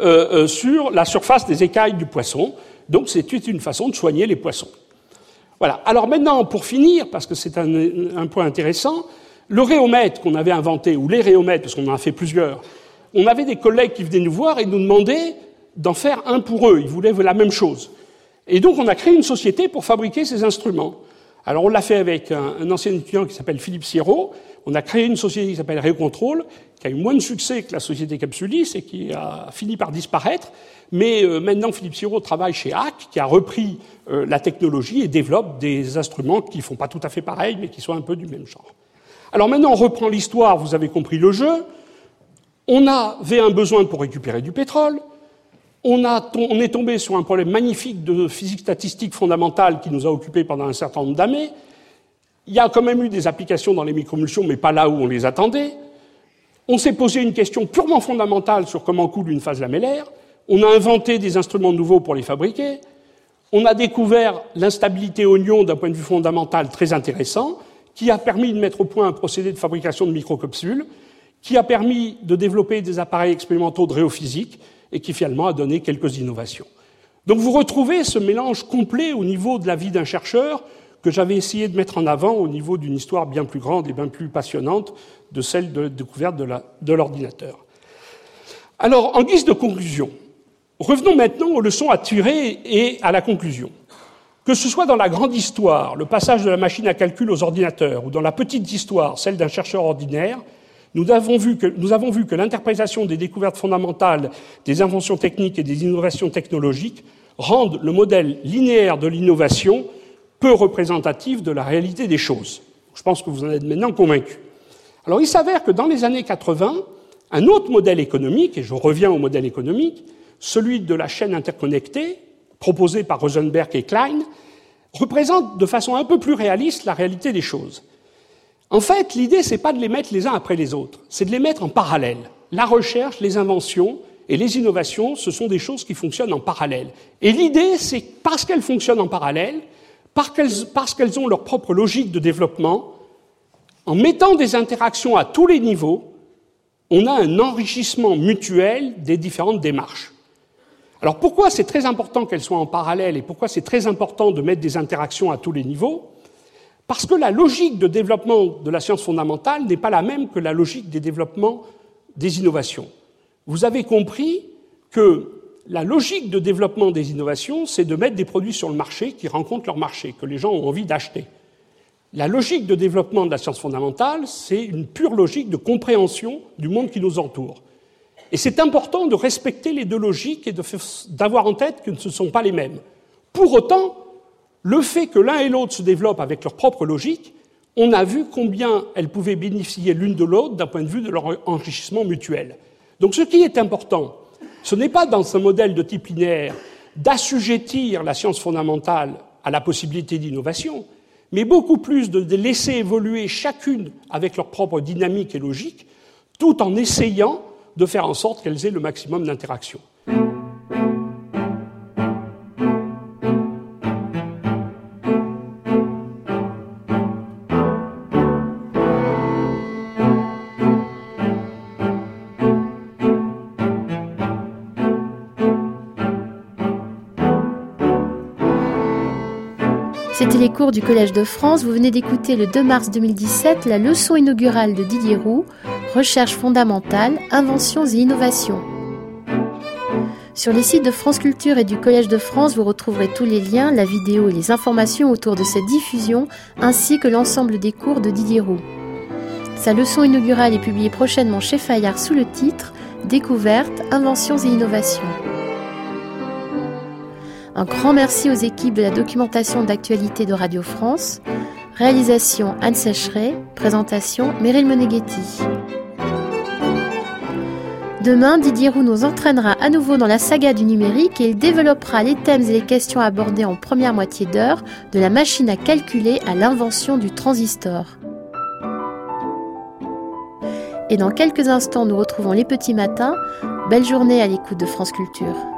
sur la surface des écailles du poisson. Donc c'était une façon de soigner les poissons. Voilà. Alors maintenant, pour finir, parce que c'est un point intéressant, le rhéomètre qu'on avait inventé, ou les rhéomètres, parce qu'on en a fait plusieurs, on avait des collègues qui venaient nous voir et nous demandaient d'en faire un pour eux. Ils voulaient la même chose. Et donc, on a créé une société pour fabriquer ces instruments. Alors, on l'a fait avec un ancien étudiant qui s'appelle Philippe Sierot. On a créé une société qui s'appelle Réocontrol, qui a eu moins de succès que la société Capsulis et qui a fini par disparaître. Mais maintenant, Philippe Sierot travaille chez HAC, qui a repris la technologie et développe des instruments qui ne font pas tout à fait pareil, mais qui sont un peu du même genre. Alors maintenant, on reprend l'histoire, vous avez compris le jeu. On avait un besoin pour récupérer du pétrole. On est tombé sur un problème magnifique de physique statistique fondamentale qui nous a occupés pendant un certain nombre d'années. Il y a quand même eu des applications dans les microémulsions, mais pas là où on les attendait. On s'est posé une question purement fondamentale sur comment coule une phase lamellaire. On a inventé des instruments nouveaux pour les fabriquer. On a découvert l'instabilité aux ions d'un point de vue fondamental très intéressant, qui a permis de mettre au point un procédé de fabrication de microcapsules, qui a permis de développer des appareils expérimentaux de rhéophysique et qui finalement a donné quelques innovations. Donc vous retrouvez ce mélange complet au niveau de la vie d'un chercheur que j'avais essayé de mettre en avant au niveau d'une histoire bien plus grande et bien plus passionnante de celle de découverte de l'ordinateur. Alors, en guise de conclusion, revenons maintenant aux leçons à tirer et à la conclusion. Que ce soit dans la grande histoire, le passage de la machine à calcul aux ordinateurs, ou dans la petite histoire, celle d'un chercheur ordinaire, nous avons vu que l'interprétation des découvertes fondamentales, des inventions techniques et des innovations technologiques rendent le modèle linéaire de l'innovation peu représentatif de la réalité des choses. Je pense que vous en êtes maintenant convaincus. Alors il s'avère que dans les années 80, un autre modèle économique, et je reviens au modèle économique, celui de la chaîne interconnectée, proposé par Rosenberg et Klein, représente de façon un peu plus réaliste la réalité des choses. En fait, l'idée, c'est pas de les mettre les uns après les autres, c'est de les mettre en parallèle. La recherche, les inventions et les innovations, ce sont des choses qui fonctionnent en parallèle. Et l'idée, c'est que parce qu'elles fonctionnent en parallèle, parce qu'elles ont leur propre logique de développement, en mettant des interactions à tous les niveaux, on a un enrichissement mutuel des différentes démarches. Alors pourquoi c'est très important qu'elles soient en parallèle et pourquoi c'est très important de mettre des interactions à tous les niveaux ? Parce que la logique de développement de la science fondamentale n'est pas la même que la logique des développements des innovations. Vous avez compris que la logique de développement des innovations, c'est de mettre des produits sur le marché qui rencontrent leur marché, que les gens ont envie d'acheter. La logique de développement de la science fondamentale, c'est une pure logique de compréhension du monde qui nous entoure. Et c'est important de respecter les deux logiques et d'avoir en tête que ce ne sont pas les mêmes. Pour autant, le fait que l'un et l'autre se développent avec leur propre logique, on a vu combien elles pouvaient bénéficier l'une de l'autre d'un point de vue de leur enrichissement mutuel. Donc ce qui est important, ce n'est pas dans un modèle de type linéaire d'assujettir la science fondamentale à la possibilité d'innovation, mais beaucoup plus de laisser évoluer chacune avec leur propre dynamique et logique, tout en essayant de faire en sorte qu'elles aient le maximum d'interaction. C'était les cours du Collège de France. Vous venez d'écouter le 2 mars 2017 la leçon inaugurale de Didier Roux, Recherche fondamentale, inventions et innovations. Sur les sites de France Culture et du Collège de France, vous retrouverez tous les liens, la vidéo et les informations autour de cette diffusion, ainsi que l'ensemble des cours de Didier Roux. Sa leçon inaugurale est publiée prochainement chez Fayard sous le titre « Découvertes, inventions et innovations ». Un grand merci aux équipes de la documentation d'actualité de Radio France. Réalisation Anne Sécheret, présentation Meryl Moneghetti. Demain, Didier Roux nous entraînera à nouveau dans la saga du numérique et il développera les thèmes et les questions abordées en première moitié d'heure, de la machine à calculer à l'invention du transistor. Et dans quelques instants, nous retrouvons les petits matins. Belle journée à l'écoute de France Culture.